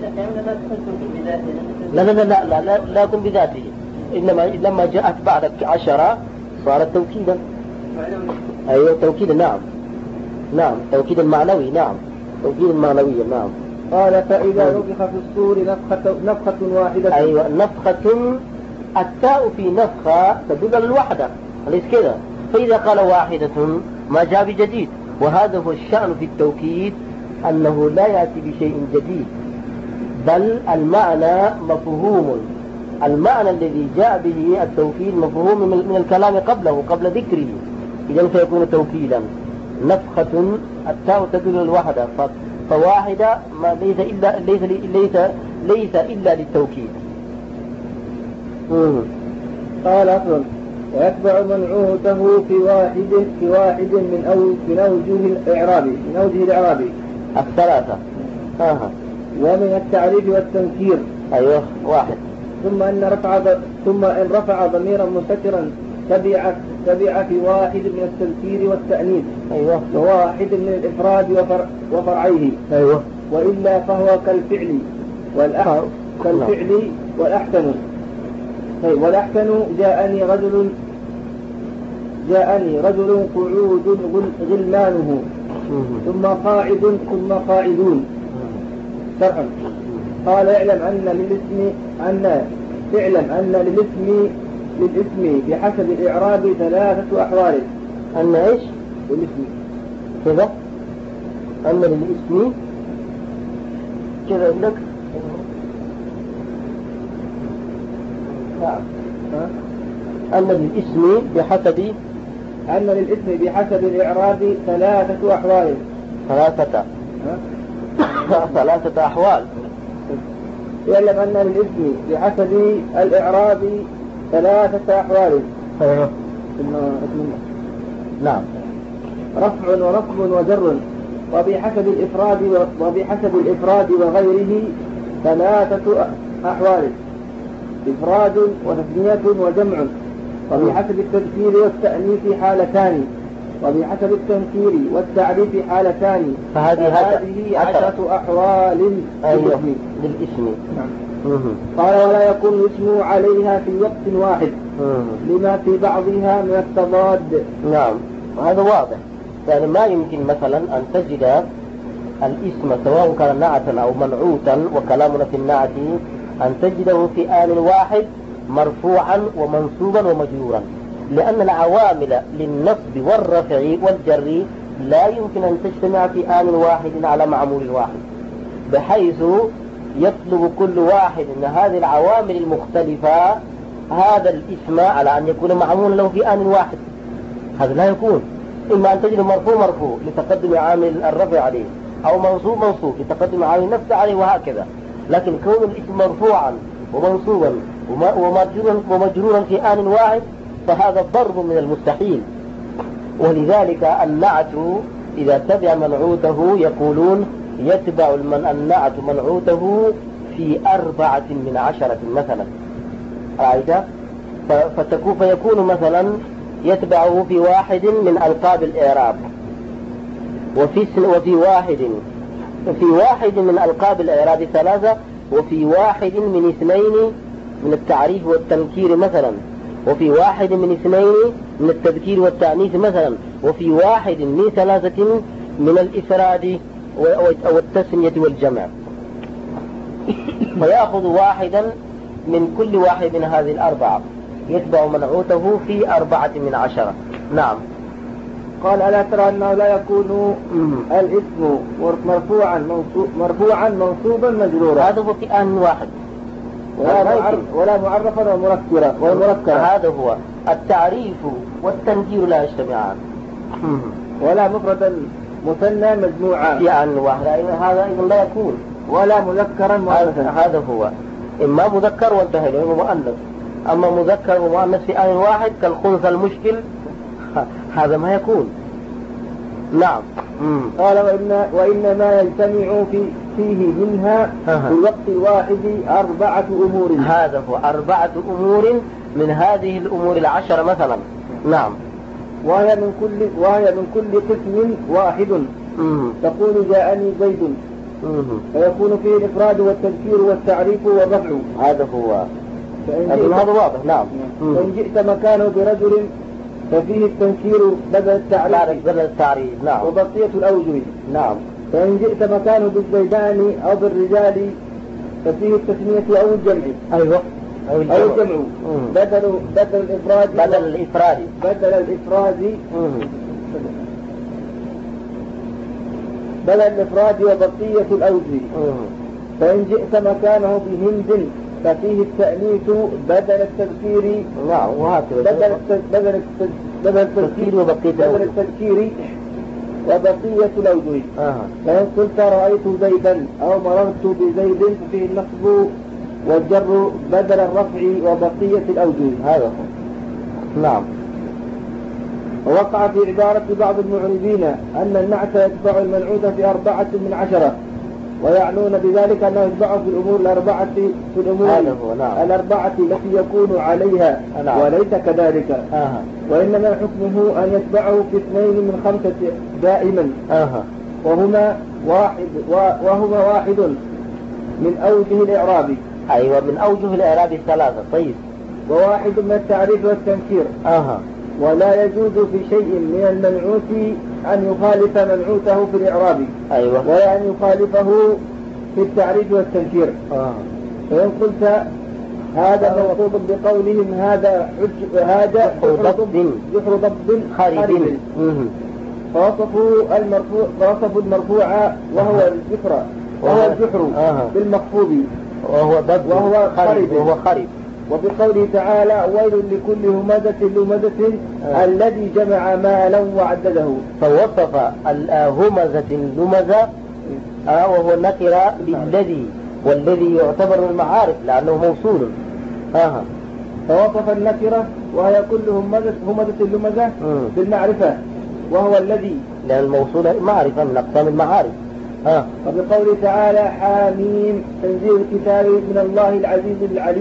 لا لا لا لا لا لا, لا يكون بذاته، إنما لما جاءت بعد عشرة صارت توكيدا. أيوة توكيدا. نعم. نعم توكيدا معنوي. نعم توكيدا معنويا. نعم. قال فإذا نفخ في الصور نفخة, نفخة واحدة. أيوة نفخة، التاء في نفخة تدل على الوحدة، أليس كذا؟ فإذا قال واحدة ما جاء بجديد، وهذا هو الشأن في التوكيد، أنه لا يأتي بشيء جديد، بل المعنى مفهوم. المعنى الذي جاء به التوكيد مفهوم من الكلام قبله قبل ذكره، إذن فيكون توكيدا. نفخة التاء تدل على الوحدة، فواحدة ما ليس إلا ليس ليس ليس إلا للتوكيد. قال أصل ويتبع منعوته في واحد في واحد من أو من أوجه الإعراب من أوجه الإعراب الثلاثة. آه. ومن التعريف والتنكير. أيوه واحد. ثم إن رفع ثم إن رفع ضميرا مستترا تبع تبع في واحد من التذكير والتأنيث. أيوه. وواحد من الإفراد وفر وفرعيه. أيوه. وإلا فهو كالفعل والأحسن كالفعل والأحسن. والأحسن جاءني رجل جاءني رجل قعود غلمانه ثم قاعد ثم قاعدون. شرعا. قال اعلم أن للاسم أن اعلم أن للاسم للاسم بحسب الإعراب ثلاثة أحوال. أن إيش؟ للاسم كذا أن للاسم كذا لك. نعم. أن للاسم بحسب أن للاسم بحسب الإعراب ثلاثة أحوال. ثلاثة ثلاثة أحوال. يعلم أن للاسم بحسب الإعراب ثلاثة أحوال. أيوه. نعم. رفع ونصب وجر. وبحسب الإفراد وبحسب الإفراد وغيره ثلاثة أحوال: إفراد وتثنية وجمع. وبحسب التذكير والتأنيث حالتان وبحسب التنكير والتعريف حالتان فهذه هذه عشرة أحوال أيوه للاسم. للاسم. نعم. قال ولا يكون الاسم عليها في وقت واحد مم. لما في بعضها من التضاد. نعم وهذا واضح، يعني ما يمكن مثلا أن تجد الاسم سواء كان نعتا أو منعوتا، وكلامنا في النعت أن تجده في آن واحد مرفوعا ومنصوبا ومجرورا، لأن العوامل للنصب والرفع والجر لا يمكن أن تجتمع في آن واحد على معمول واحد، بحيث يطلب كل واحد من هذه العوامل المختلفة هذا الاسم على أن يكون معمول له في آن واحد. هذا لا يكون، إما أن تجد مرفوع مرفوع لتقدم عامل الرفع عليه، أو منصوب منصوب لتقدم عامل النفس عليه، وهكذا. لكن كون الاسم مرفوعا ومنصوبا ومجرورا ومجرورا في آن واحد فهذا ضرب من المستحيل. ولذلك النعت إذا تبع منعوته يقولون يتبع النعت منعوته في أربعة من عشرة مثلا، رأيت؟ فتكون فيكون مثلا يتبعه في واحد من ألقاب الإعراب، وفي وفي واحد في واحد من ألقاب الإعراب ثلاثة، وفي واحد من اثنين من التعريف والتنكير مثلا، وفي واحد من اثنين من التذكير والتأنيث مثلا، وفي واحد من ثلاثة من الإفراد والتسمية والجمع. فيأخذ واحدا من كل واحد من هذه الأربعة يتبع منعوته في أربعة من عشرة. نعم. قال ألا ترى أنه لا يكون الاسم مرفوعا منصوب مرفوعا منصوبا مجرورا، هذا هو في آن واحد، ولا, معرف ولا معرفا ومركبا ومركبا. هذا هو التعريف والتنكير لا يجتمعان، ولا مفردا مثنى مجموعا في آن واحد، هذا أيضا لا يكون، ولا مذكرا مؤنثا. هذا هو إما مذكر وانتهى إليه مؤنث، أما مذكر ومؤنث في آن واحد كالخنثى المشكل هذا ما يكون. نعم. قال وإن وإنما يجتمع في فيه منها في الوقت الواحد أربعة أمور. هذا هو أربعة أمور من هذه الأمور العشر مثلا. نعم. وهي من كل وهي من كل قسم واحد. مم. تقول جاءني زيد، فيكون فيه الإفراد والتذكير والتعريف والرفع. هذا هو هذا واضح. نعم. فإن جئت مكانه برجل ففيه التنكير بدل التعريف بدل التعريف. نعم. وبقية الأوجه. نعم. فإن جئت مكانه بالزيدان أو بالرجال ففيه التسمية أو الجمع. أيوة. أو الجمع, أو الجمع. بدل بدل الإفراد بدل الإفراد بدل الإفراد بدل الإفراد وبقية الأوجه. فإن جئت مكانه بهند ففيه التأنيث بدل التذكير. نعم. وهكذا بدل بدل بدل التذكير وبقية بدل التذكير وبقية الأوجه. آه. فإن قلت رأيت زيدا أو مررت بزيد ففيه النصب والجر بدل الرفع وبقية الأوجه. هذا. نعم. ووقع في عبارة بعض المعربين أن النعت يتبع المنعوت في أربعة من عشرة، ويعنون بذلك أنه يتبع في الأمور الأربعة في الأمور نعم. الأربعة التي يكون عليها. نعم. وليس كذلك. آه. وإنما حكمه أن يتبعه في اثنين من خمسة دائما. آه. وهما واحد وهما واحد من أوجه الإعراب. أيوة من أوجه الإعراب الثلاثة. طيب. وواحد من التعريف والتنكير. آه. ولا يجوز في شيء من المنعوت أن يخالف منعوته في الإعراب. أيوة. ولا أن يخالفه في التعريف والتنكير. آه. فإن قلت هذا موصوب بقولهم هذا حج هذا جحر ضب خريب، فوصفوا المرفوع فوصفوا المرفوع وهو الجحر وهو الجحر آه. بالمخفوض وهو ضب وهو خريب وهو خريب. وبقوله تعالى ويل لكل همزة لمزة آه. الذي جمع مالا وعدده. فوصف الهمزة اللمزة آه وهو النكرة بالذي، والذي يعتبر من المعارف لأنه موصول. آه. فوصف النكرة وهي كل همزة همزة اللمزة بالمعرفة وهو الذي، لأن الموصول معرفة من أقسام المعارف. آه. وبقوله تعالى حاميم تنزيل الكتاب من الله العزيز العليم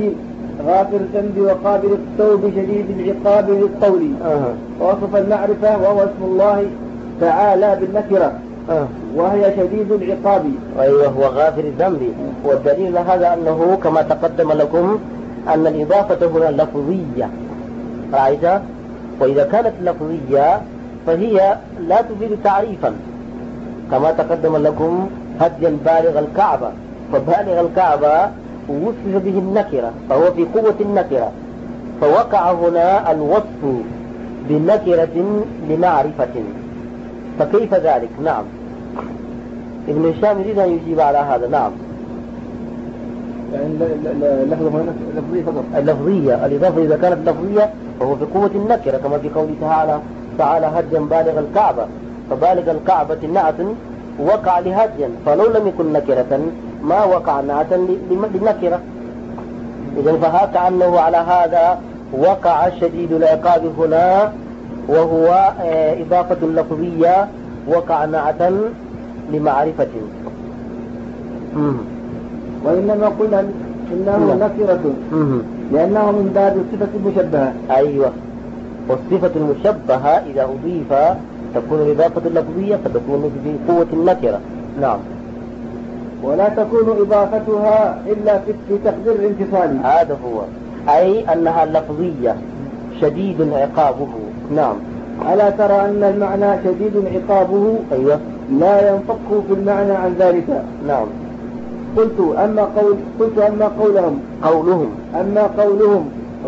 غافر الذنب وقابل التوب شديد العقاب للقول. أه. ووصف المعرفة وهو اسم الله تعالى بالنكرة أه. وهي شديد العقاب. أيوه هو غافر الذنب. والدليل هذا أنه كما تقدم لكم أن الإضافة هنا لفظية، رأيت؟ وإذا كانت لفظية فهي لا تفيد تعريفا، كما تقدم لكم هديا بالغ الكعبة، فبالغ الكعبة وصف به النكرة فهو في قوة النكرة، فوقع هنا الوصف بنكرة لمعرفة، فكيف ذلك؟ نعم ابن هشام يريد أن يجيب على هذا. نعم يعني اللفظة لفظية فقط. اللفظية الإضافة إذا كانت لفظية فهو في قوة النكرة، كما في قوله تعالى تعالى هديا بالغ الكعبة، فبالغ الكعبة نعت وقع لهديا، فلو لم يكن نكرة ما وقع نعتا للنكرة. إذن فهذا كأنه على هذا وقع شديد العقاب هنا، وهو إضافة لفظية وقع نعتا لمعرفة. مم. وإنما قلنا إنه نكرة لأنه من باب الصفة المشبهة. أيوة، والصفة المشبهة إذا أضيف تكون إضافة لفظية فتكون في قوة النكرة. نعم. ولا تكون إضافتها إلا في تقدير الانفصال. هذا هو، أي أنها لفظية شديد عقابه. نعم. ألا ترى أن المعنى شديد عقابه أيوة لا ينفك في المعنى عن ذلك. نعم. قلت أما قول قلت أما قولهم قولهم أما قولهم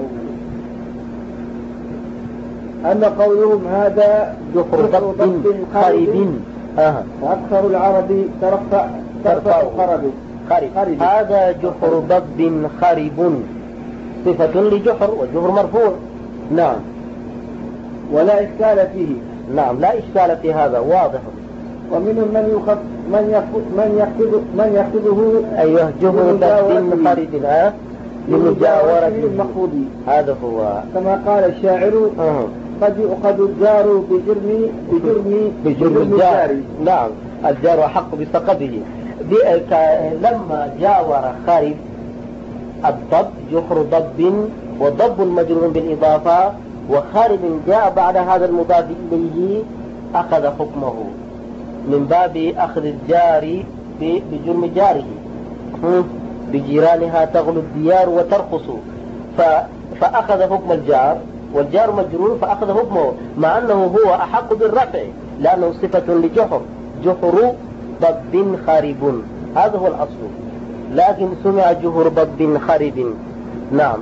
أما قولهم هذا جحر ضب خرب. آه. وأكثر العرب ترفع ترفع خرب. خرب. هذا جحر ضب خرب صفة لجحر، والجحر مرفوع. نعم. ولا إشكال فيه. نعم لا إشكال في هذا، واضح. ومنهم من يخف من يخف من يخفض من يخفضه. أيوه جحر ضب خرب آه لمجاورة المخفوض. هذا هو كما قال الشاعر آه. قد يؤخذ الجار بجرم بجرم بجرم الجار. نعم الجار حق بسقطه. لما جاور خرب الضب جحر ضب، وضب مجرور بالإضافة، وخارب جاء بعد هذا المضاف إليه أخذ حكمه من باب أخذ الجار بجرم جاره. بجيرانها تغلو الديار وترخص، فأخذ حكم الجار، والجار مجرور فأخذ حكمه، مع أنه هو أحق بالرفع لأنه صفة لجحر. جحر ضب خارب هذا هو الأصل، لكن سمع جحر ضب خارب. نعم.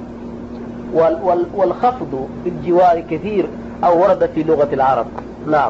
والخفض في الجوار كثير أو ورد في لغة العرب. نعم.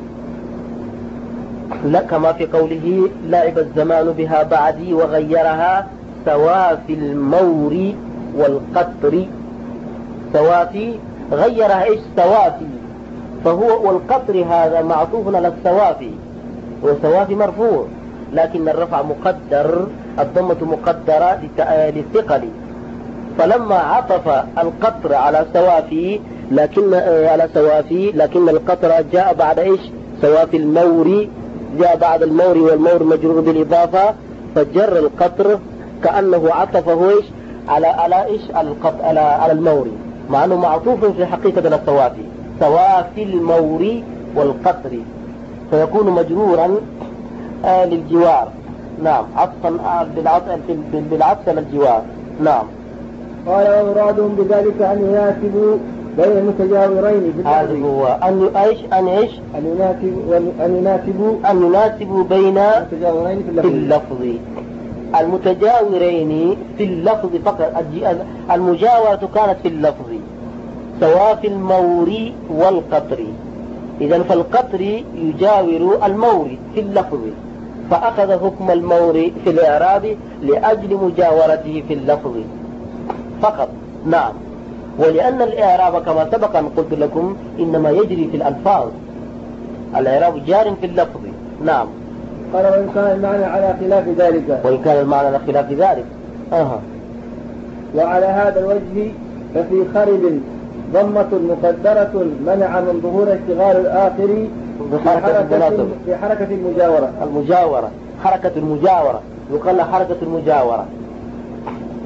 لا كما في قوله لعب الزمان بها بعدي وغيرها سوافي المور والقطر. سوافي غيرها ايش؟ سوافي، فهو والقطر هذا معطوف على السوافي، والسوافي مرفوع لكن الرفع مقدر، الضمة مقدرة للثقل، فلما عطف القطر على سوافي لكن على سوافي لكن القطر جاء بعد ايش؟ سوافي المور، جاء بعد المور، والمور مجرور بالإضافة، فجر القطر كأنه عطفه ايش؟ على على ايش؟ القطر على على المور، مع انه معطوف في حقيقة على السوافي، سوافي المور والقطر، فيكون مجرورا آه للجوار. نعم عطفا آه بالعطف بالعطف على الجوار. نعم. قال ومرادهم بذلك أن يناسبوا بين المتجاورين في هذا هو أن ايش؟ أن ايش؟ أن يناسبوا أن يناسبوا أن يناسبوا بين المتجاورين في اللفظ. في اللفظ المتجاورين في اللفظ فقط. المجاورة كانت في اللفظ سواء في المور والقطر، إذن فالقطر يجاور المور في اللفظ، فأخذ حكم المور في الإعراب لأجل مجاورته في اللفظ فقط. نعم. ولأن الإعراب كما سبق أن قلت لكم إنما يجري في الألفاظ، الإعراب جار في اللفظ. نعم. قال وإن كان المعنى على خلاف ذلك وإن كان المعنى على خلاف ذلك أها. وعلى هذا الوجه ففي خرب ضمة مقدرة منع من ظهور اشتغال الآخر بحركة في حركة المجاورة. المجاورة حركة المجاورة يقال حركة المجاورة.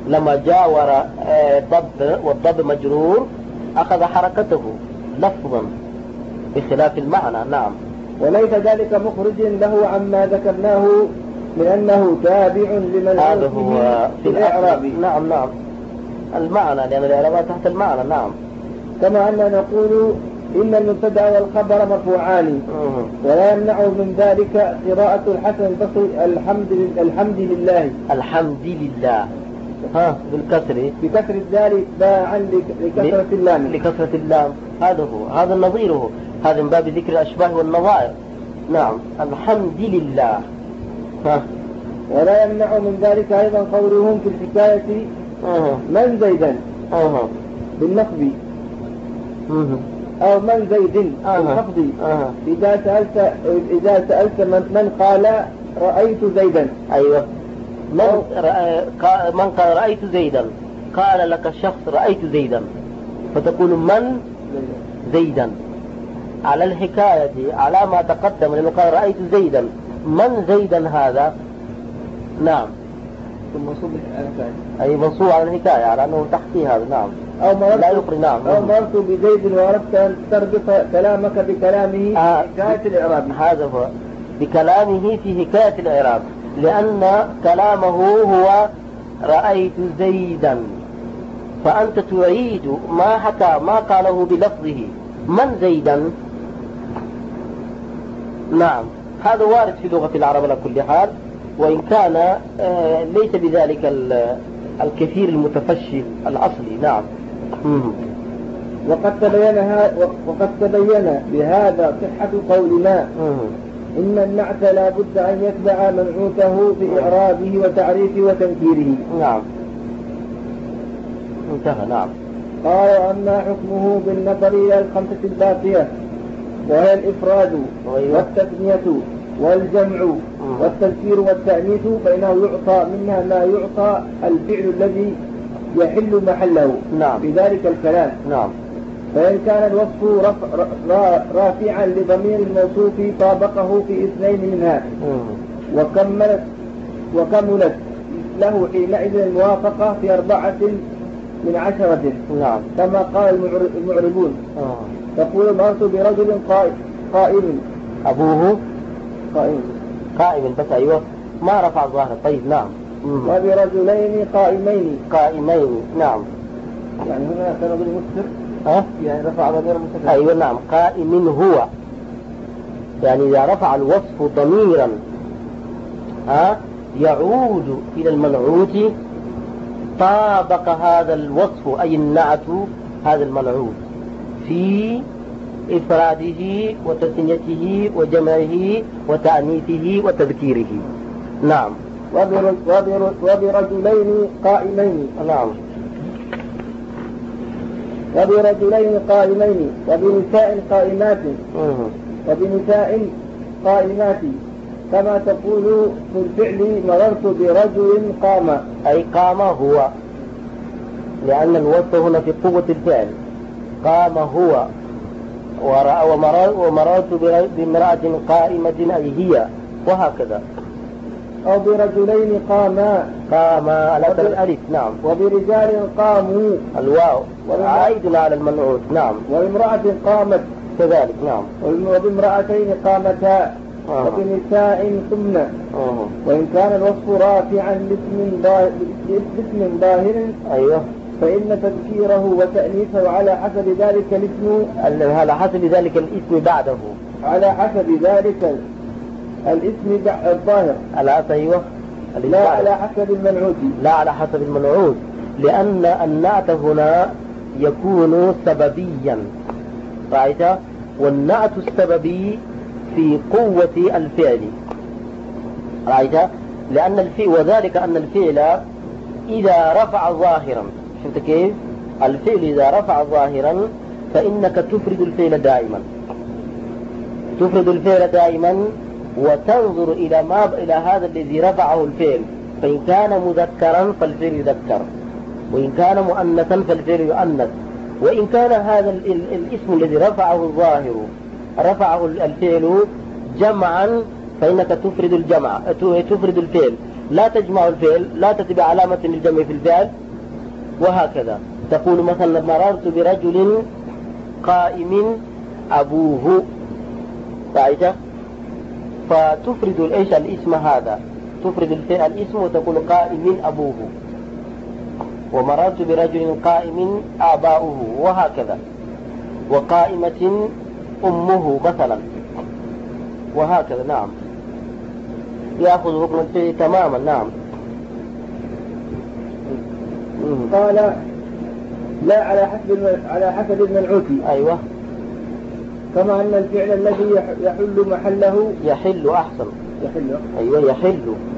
لما جاور ضب والضب مجرور أخذ حركته لفظا بخلاف المعنى. نعم. وليس ذلك مخرج له عما ذكرناه من أنه تابع لمنعوته في الإعراب. نعم نعم المعنى، لأن الإعراب تحت المعنى. نعم. كما أننا نقول إن المبتدأ والخبر مرفوعان ولا يمنع من ذلك قراءة الحسن البصري الحمد الحمد لله. الحمد لله ها بالكسر، بكسر الدال باعا لكثرة اللام. لكثرة اللام، هذا هو، هذا نظيره، هذا من باب ذكر الأشباه والنظائر. نعم. الحمد لله. ها. ولا يمنع من ذلك أيضا قولهم في الحكاية أه. من زيدا أه. بالنصب أه. أو من زيد بالخفض. أه. إذا سألت إذا سألت من, من قال رأيت زيدا. أيوة. من رأى من قال رأيت زيدا، قال لك شخص رأيت زيدا، فتقول من زيدا على الحكاية على ما تقدم، لأنه قال رأيت زيدا، من زيدا هذا. نعم. المنصوب أي منصوب على الحكاية على أنه تحكي هذا. نعم. أو مررت لا يقري. نعم. أو مررت بزيد وأردت أن تربط كلامك بكلامه آه. في حكاية الإعراب. هذا هو بكلامه في حكاية الإعراب، لأن كلامه هو رأيت زيدا، فأنت تعيد ما حكى ما قاله بلفظه من زيدا. نعم. هذا وارد في لغة العرب على كل حال، وإن كان ليس بذلك الكثير المتفشي الأصلي. نعم. وقد تبين وقد تبين بهذا صحة قولنا إن النعت لا بد أن يتبع منعوته في إعرابه وتعريفه وتنكيره. نعم. انتهى. نعم. قال أما حكمه بالنظر إلى الخمسة الباقية وهي الإفراد والتثنية والجمع والتذكير والتأنيث، فإنه يعطى منها ما يعطى الفعل الذي يحل محله. نعم. في ذلك الكلام. نعم. فإن كان الوصف رفع رافعا لضمير الموصوف طابقه في اثنين منها وكملت وكملت له حينئذ الموافقة في أربعة من عشرة. نعم. كما قال المعربون. آه. تقول مرت برجل قائم. أبوه قائم قائم بس. أيوة ما رفع ظهره. طيب. نعم. وبرجلين قائمين. قائمين. نعم. يعني هنا كان رجل مستر. أه؟ يعني رفع ضمير مستتر. أيوة. نعم. قائم هو، يعني إذا رفع الوصف ضميرا أه؟ يعود إلى المنعوت طابق هذا الوصف أي النعت هذا المنعوت في إفراده وتثنيته وجمعه وتأنيثه وتذكيره. نعم. وبرجلين قائمين. نعم. وبرجلين قائمين وبنساء قائمات مه. وبنساء قائمات، كما تقول في الفعل مررت برجل قام. أي قام هو، لأن الوصف هنا في قوة الفعل. قام هو ومررت بامرأة قائمة أي هي، وهكذا. أو برجلين قاما. قاما على أثر الألف. نعم. وبرجال قاموا الواو عائد على المنعوت. نعم. وامرأة قامت كذلك. نعم. وبامرأتين قامتا. آه. وبنساء قمن. آه. وإن كان الوصف رافعا لاسم ظاهر أيوه فإن تذكيره وتأنيثه على حسب ذلك الاسم على حسب ذلك الاسم بعده على حسب ذلك الاسم الظاهر على أيوه لا على حسب المنعوت لا على حسب المنعوت، لأن النعت هنا يكون سببيا. رأيت؟ والنعت السببي في قوة الفعل. رأيت؟ لأن الفعل وذلك أن الفعل إذا رفع ظاهرا، شفت كيف؟ الفعل إذا رفع ظاهرا فإنك تفرد الفعل دائما تفرد الفعل دائما وتنظر إلى ما إلى هذا الذي رفعه الفعل، فإن كان مذكرا فالفعل يذكر، وإن كان مؤنثا فالفعل يؤنث، وإن كان هذا ال ال الاسم الذي رفعه الظاهر رفعه الفعل جمعا فإنك تفرد الجمع تفرد الفعل، لا تجمع الفعل، لا تتبع علامة الجمع في الفعل، وهكذا. تقول مثلا مررت برجل قائم أبوه، رأيت؟ فتفرد الإيش الاسم هذا، تفرد الفعل الاسم وتقول قائم أبوه، ومررت برجل قائم آباؤه، وهكذا. وقائمة أمه مثلا، وهكذا. نعم، يأخذ حكم الفعل تماما. نعم. قال لا على حسب على حسب المنعوت. أيوة. كما أن الفعل الذي يحل محله يحل أحسن. يحل. أيوة، يحل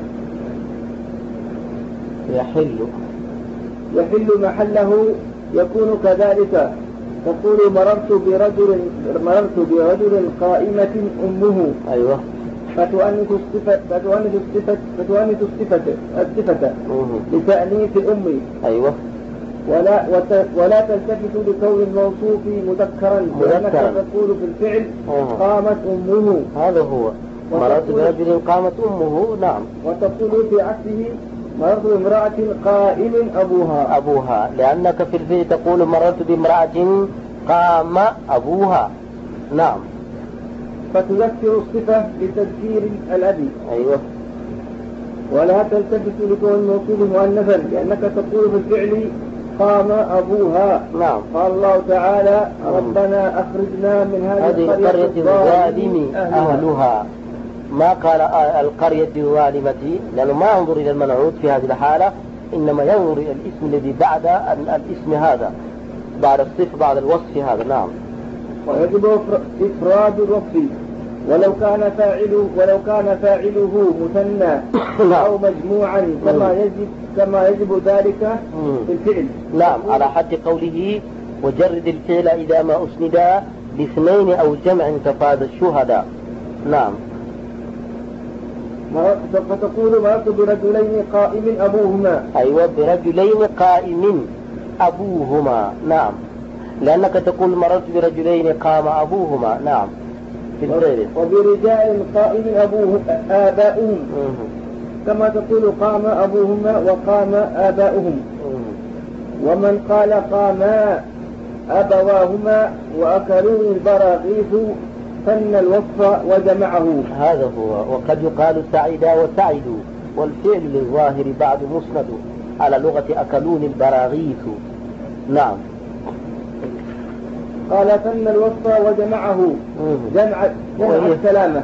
يحل يحل محله يكون كذلك. تقول مررت برجل مررت برجل قائمة أمه. أيوة. فتؤنث الصفة فتؤنث الصفة فتؤنث الصفة الصفة لتأنيث الأم. أيوة. ولا وت... ولا تلتفت لكون الموصوف مذكرا، لأنك تقول في الفعل أوه. قامت أمه. هذا هو مررت برجل قامت أمه. نعم. وتقول في عكسه مررت بامرأة قائم أبوها. أبوها، لأنك في الفعل تقول مررت بامرأة قام أبوها. نعم. فتذكر الصفة بتذكير الأب. أيوة. ولا تلتفت لكون الموصول مؤنثا، لأنك تقول في الفعل قام أبوها. نعم. قال الله تعالى ربنا أخرجنا من هذه القرية الظالم أهلها. ما قال القرية الظالمة، لأنه ما ينظر إلى المنعوت في هذه الحالة، إنما ينظر إلى الاسم الذي بعد الاسم هذا، بعد الصف، بعد الوصف هذا. نعم. ويجب إفراد الوصف ولو كان فاعله ولو كان فاعله مثنى أو مجموعا، كما يجب كما يجب ذلك في الفعل. نعم، على حد قوله وجرد الفعل إذا ما أسند لاثنين أو جمع كفاد الشهداء. نعم. فتقول مررت برجلين قائم أبوهما. أيوة، برجلين قائم أبوهما. نعم، لأنك تقول مررت برجلين قام أبوهما. نعم، في الفعل. وبرجال قائم أبوه آباؤهم، كما تقول قام أبوهما وقام آباؤهم. ومن قال قاما أبواهما وأكلوا البراغيث فن الوصف وجمعه. هذا هو. وقد يقال سعيدا وسعدوا، والفعل للظاهر بعد مسند على لغة أكلون البراغيث. نعم. قال فن الوصف وجمعه جمع جمع السلامة.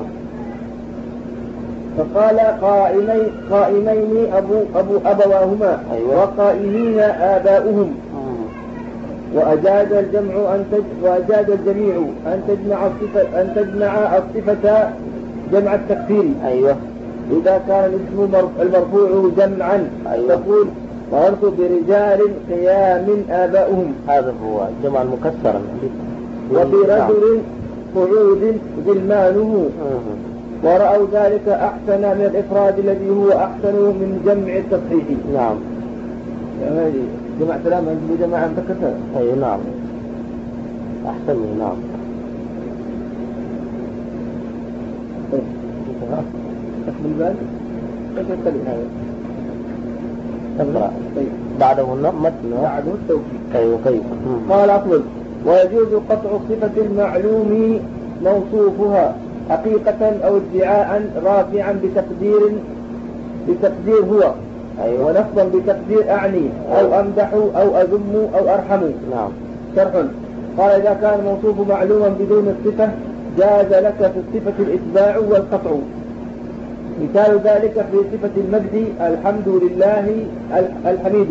فقال قائمين قائمين أبو أبو أبواهما. أيوة. وقائمين آباؤهم. وأجاد الجمع أن تج... وأجاد الجميع أن تجمع الصفة أن تجمع الصفة جمع التكفير. أيوة. إذا كان الاسم المرفوع جمعا. أيوة. تقول مررت برجال قيام آباؤهم. هذا هو جمع مكسرا. وبرجل قعود غلمانه. ورأوا ذلك أحسن من الإفراد الذي هو أحسن من جمع التصحيح. نعم. يعني جمع سلام عند جماعة مكسرة. أي نعم، أحسن. نعم. اسم البال كيف يختلف هذا؟ تقرأ. بعده متن. بعده التوكيد. أيوة. كيف؟ قال أطول. ويجوز قطع صفة المعلوم موصوفها حقيقة أو ادعاء رافعا بتقدير بتقدير هو. أيوة. ونصبا بتقدير أعني. أو أمدح أو أذم أو أرحم. نعم. شرح. قال إذا كان الموصوف معلوما بدون الصفة جاز لك في الصفة الإتباع والقطع. مثال ذلك في صفة المجد الحمد لله الحميد.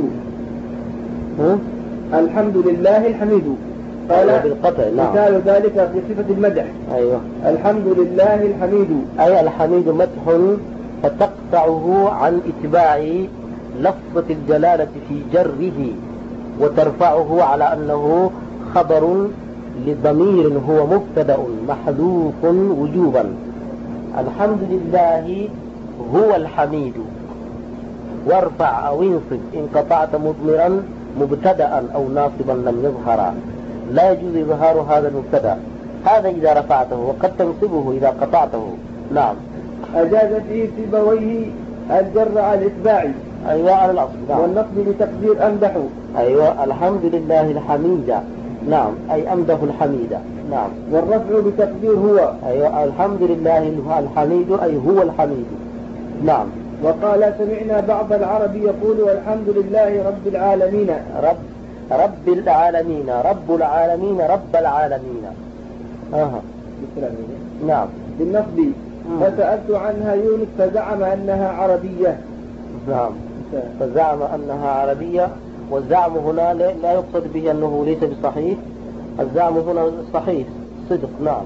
الحمد لله الحميد. قال بالقطع. نعم. مثال ذلك في صفة المدح. أيوة. الحمد لله الحميد. أي الحميد مدح، فتقطعه عن اتباع لفظة الجلالة في جره، وترفعه على أنه خبر لضمير هو مبتدأ محذوف وجوبا. الحمد لله هو الحميد، وارفع أو انصب إن قطعت مضمرا مبتدأ أو ناصبا لم يظهر. لا يجوز إظهار هذا المبتدأ، هذا إذا رفعته، وقد تنصبه إذا قطعته. نعم. أجاز فيه سيبويه الجر على الإتباع. أيوة على الأصل. نعم. والنصب لتقدير أمدح. أيوة الحمد لله الحميد. نعم أي أمده الحميد. نعم. والرفع بتقدير هو. أيوة الحمد لله الحميد أي هو الحميد. نعم. وقال سمعنا بعض العرب يقول والحمد لله رب العالمين. رب رب العالمين رب العالمين رب العالمين. أها. نعم. بالنصب. فسألت عنها يونس فزعم أنها عربية. نعم. فزعم أنها عربية. والزعم هنا لا يقصد به أنه ليس بصحيح. الزعم هنا صحيح صدق. نعم.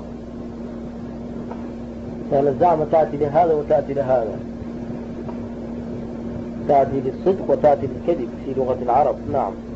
يعني الزعم تأتي لهذا وتأتي لهذا، تأتي للصدق وتأتي للكذب في لغة العرب. نعم.